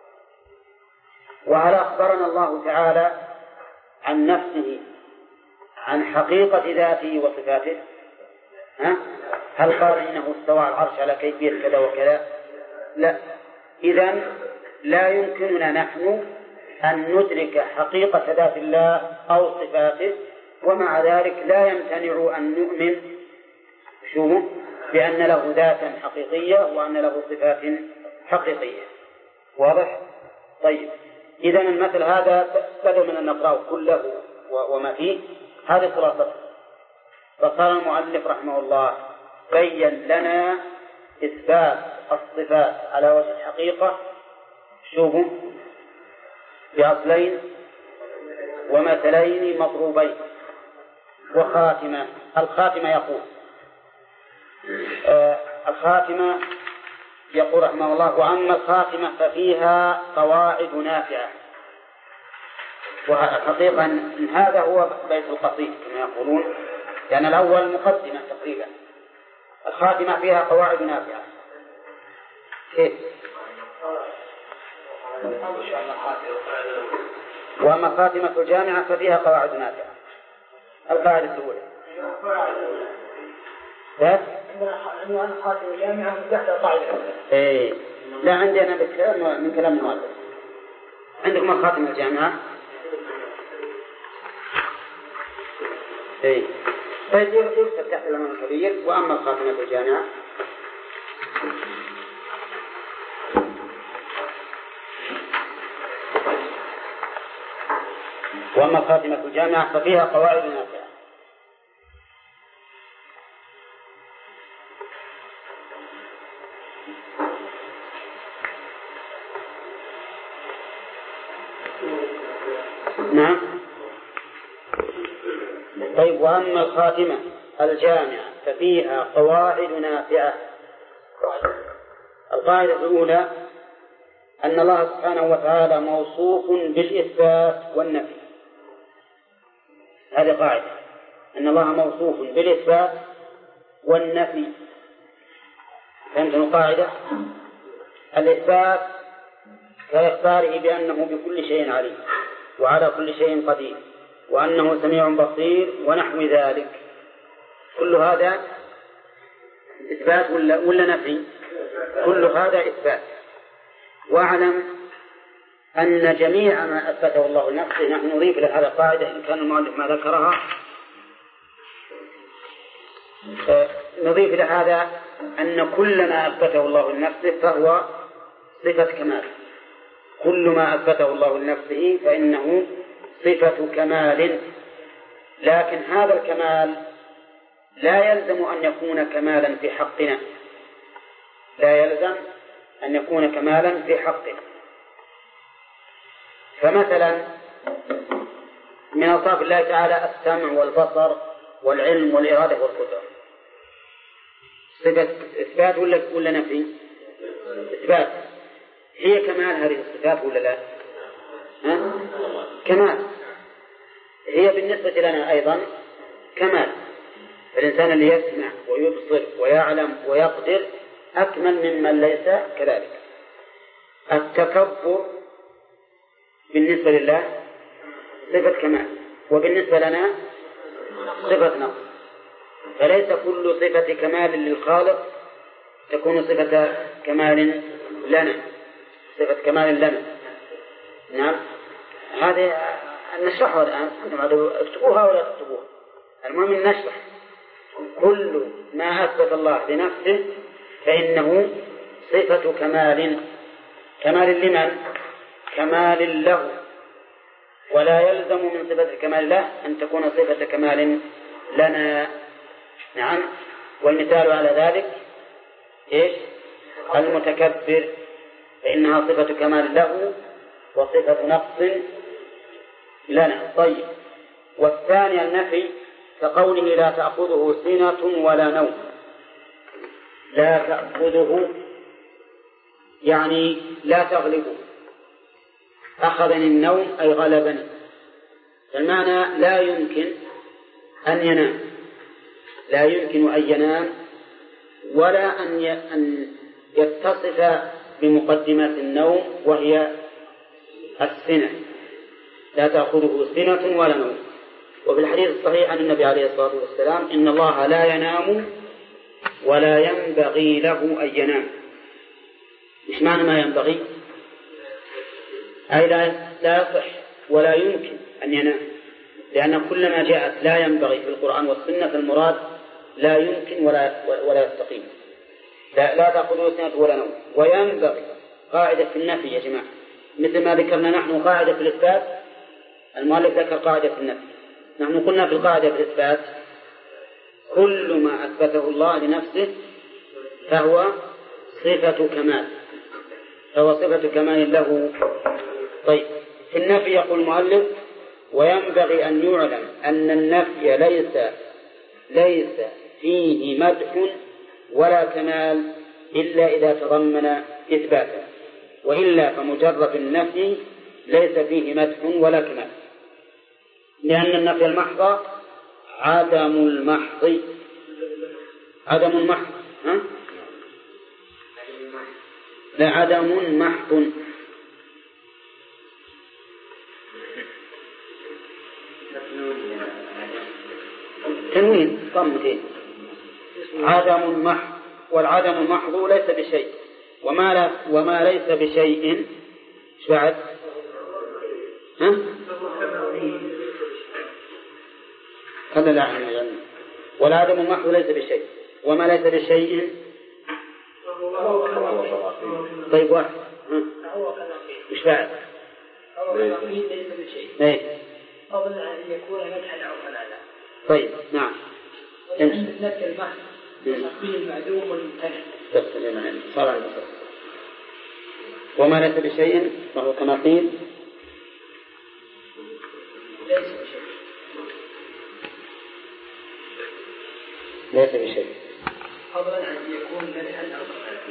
وهل أخبرنا الله تعالى عن نفسه عن حقيقة ذاته وصفاته؟ ها؟ هل قال إنه استوى على العرش على كيفية كذا وكذا؟ لا. إذن لا يمكننا نحن أن ندرك حقيقة ذات الله أو صفاته، ومع ذلك لا يمتنع أن نؤمن شو بأن له ذاتا حقيقية وأن له صفات حقيقية. واضح؟ طيب. إذن المثل هذا بدل من أن نقرأه كله وما فيه هذه خلاصته. فقال المؤلف رحمه الله بين لنا إثبات الصفات على وجه الحقيقة شوفوا بأصلين ومثلين مضروبين وخاتمة. الخاتمة يقول آه الخاتمة يقول رحمه الله وأما الخاتمة ففيها قواعد نافعة. وحقيقة إن هذا هو بيت القصيد كما يقولون، لأن يعني الأول مقدمة تقريبا. الخاتمة فيها قواعد نافعة. كيف؟ وأما خاتمة الجامعة ففيها قواعد نافعة. القاعدة الأولى لا عنوان خاتمة الجامعة تحت قاعدة. إيه لا عندي أنا بكلام من كلام المؤلف. عندكم الخاتم الجامعة؟ اي طيب يكتب تحت الإمام الكبير وأما الخاتمة الجامعة وأما الخاتمة الجامعة ففيها قواعد نافعة. نعم. طيب وأما الخاتمة الجامعة ففيها قواعد نافعة. القاعدة الأولى أن الله سبحانه وتعالى موصوف بالإثبات والنفي. هذه قاعدة أن الله موصوف بالإثبات والنفي. فهمتم القاعدة؟ الإثبات كإخباره بأنه بكل شيء عليم وعلى كل شيء قدير وأنه سميع بصير ونحو ذلك. كل هذا إثبات ولا, ولا نفي؟ كل هذا إثبات. واعلم أن جميع ما أثبته الله لنفسه نحن نضيف إلى هذه القاعدة إن كان المؤلف ما ذكرها نضيف إلى هذا أن كل ما أثبته الله لنفسه فهو صفة كمال. كل ما أثبته الله لنفسه فإنه صفة كمال، لكن هذا الكمال لا يلزم أن يكون كمالا في حقنا. لا يلزم أن يكون كمالا في حقنا. فمثلا من أوصاف الله تعالى السمع والبصر والعلم والإرادة والقدرة، صفة إثبات ولا ولا نفي؟ إثبات. هي كمال هذه الصفات ولا لا؟ ها؟ كمال. هي بالنسبة لنا أيضا كمال. الإنسان اللي يسمع ويبصر ويعلم ويقدر أكمل ممن ليس كذلك. التكبر بالنسبة لله صفة كمال وبالنسبة لنا صفة نقص. فليس كل صفة كمال للخالق تكون صفة كمال لنا. صفة كمال لنا. نعم. هذه نشرحها الآن. اكتبوها ولا تكتبوها. المهم أن نشرح. كل ما أثبت الله لنفسه فإنه صفة كمال. كمال لمن؟ كمال له. ولا يلزم من صفة كمال له أن تكون صفة كمال لنا. نعم. والمثال على ذلك إيش؟ المتكبر، فإنها صفة كمال له وصفة نقص لنا. طيب. والثاني النفي كقوله لا تأخذه سنة ولا نوم. لا تأخذه يعني لا تغلبه. أخذني النوم أي غلبني. فالمعنى لا يمكن أن ينام. لا يمكن أن ينام ولا أن يتصف بمقدمات النوم وهي السنة. لا تأخذه سنة ولا نوم. وفي الحديث الصحيح عن النبي عليه الصلاة والسلام إن الله لا ينام ولا ينبغي له أن ينام. إيش معنى ما ينبغي؟ أي لا يصح ولا يمكن أن ينام، لأن كل ما جاءت لا ينبغي في القرآن والسنة فالمراد لا يمكن ولا ولا يستقيم. لا, لا تأخذه سنة ولا نوم. وينبغي قاعدة في النفي يا جماعة، مثل ما ذكرنا نحن قاعدة في الإثبات، المؤلف ذكر قاعدة في النفي. نحن قلنا في القاعدة في الإثبات كل ما أثبته الله لنفسه فهو صفة كمال، فهو صفة كمال له. طيب. في النفي يقول المؤلف وينبغي أن يعلم أن النفي ليس ليس فيه مدح ولا كمال إلا إذا تضمن إثباتا، وإلا فمجرد النفي ليس فيه مدح ولا كمال، لأن النفي المحض عدم المحض. عدم المحض ها؟ لا عدم محض. تنوين ضمتين. عدم محض. والعدم المحض ليس بشيء، وما لا وما ليس بشيء بعد ها؟ قال لا يعني والعدم المحض ليس بشيء وما ليس بشيء. طيب واحد مش فاعل ليس بشيء ايه أظن أن يكون مدحا أو فلالا. طيب نعم وأن نفي المحض به المعدوم والممتنع. صار عندك وما ليس بشيء فهو كما قيل ليس بشيء ليس بشيء فضلا عن أن يكون مدحا أو فلالا.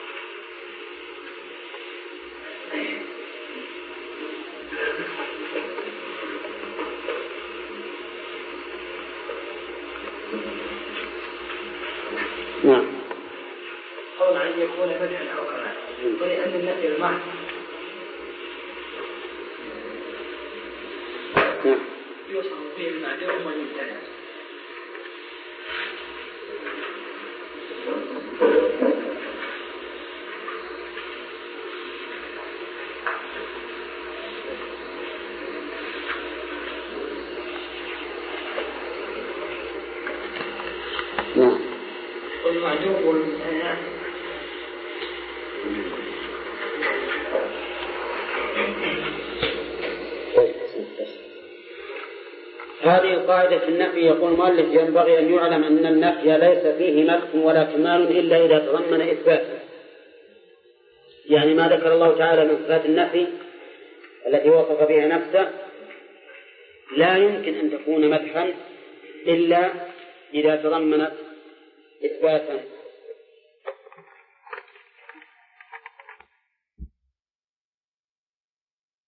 نعم فضلا عن أن يكون مدحا أو فلالا. ولأن النفي المحض نعم يوصف به المعدوم والممتنع. نعم والمعدوم والممتنع هذه القاعدة في النفي يقول المؤلف ينبغي أن يعلم أن النفي ليس فيه مدح ولا كمال إلا إذا تضمن إثبات. يعني ما ذكر الله تعالى من صفات النفي التي وصف بها نفسه لا يمكن أن تكون مدحا إلا إذا تضمنت إثباتا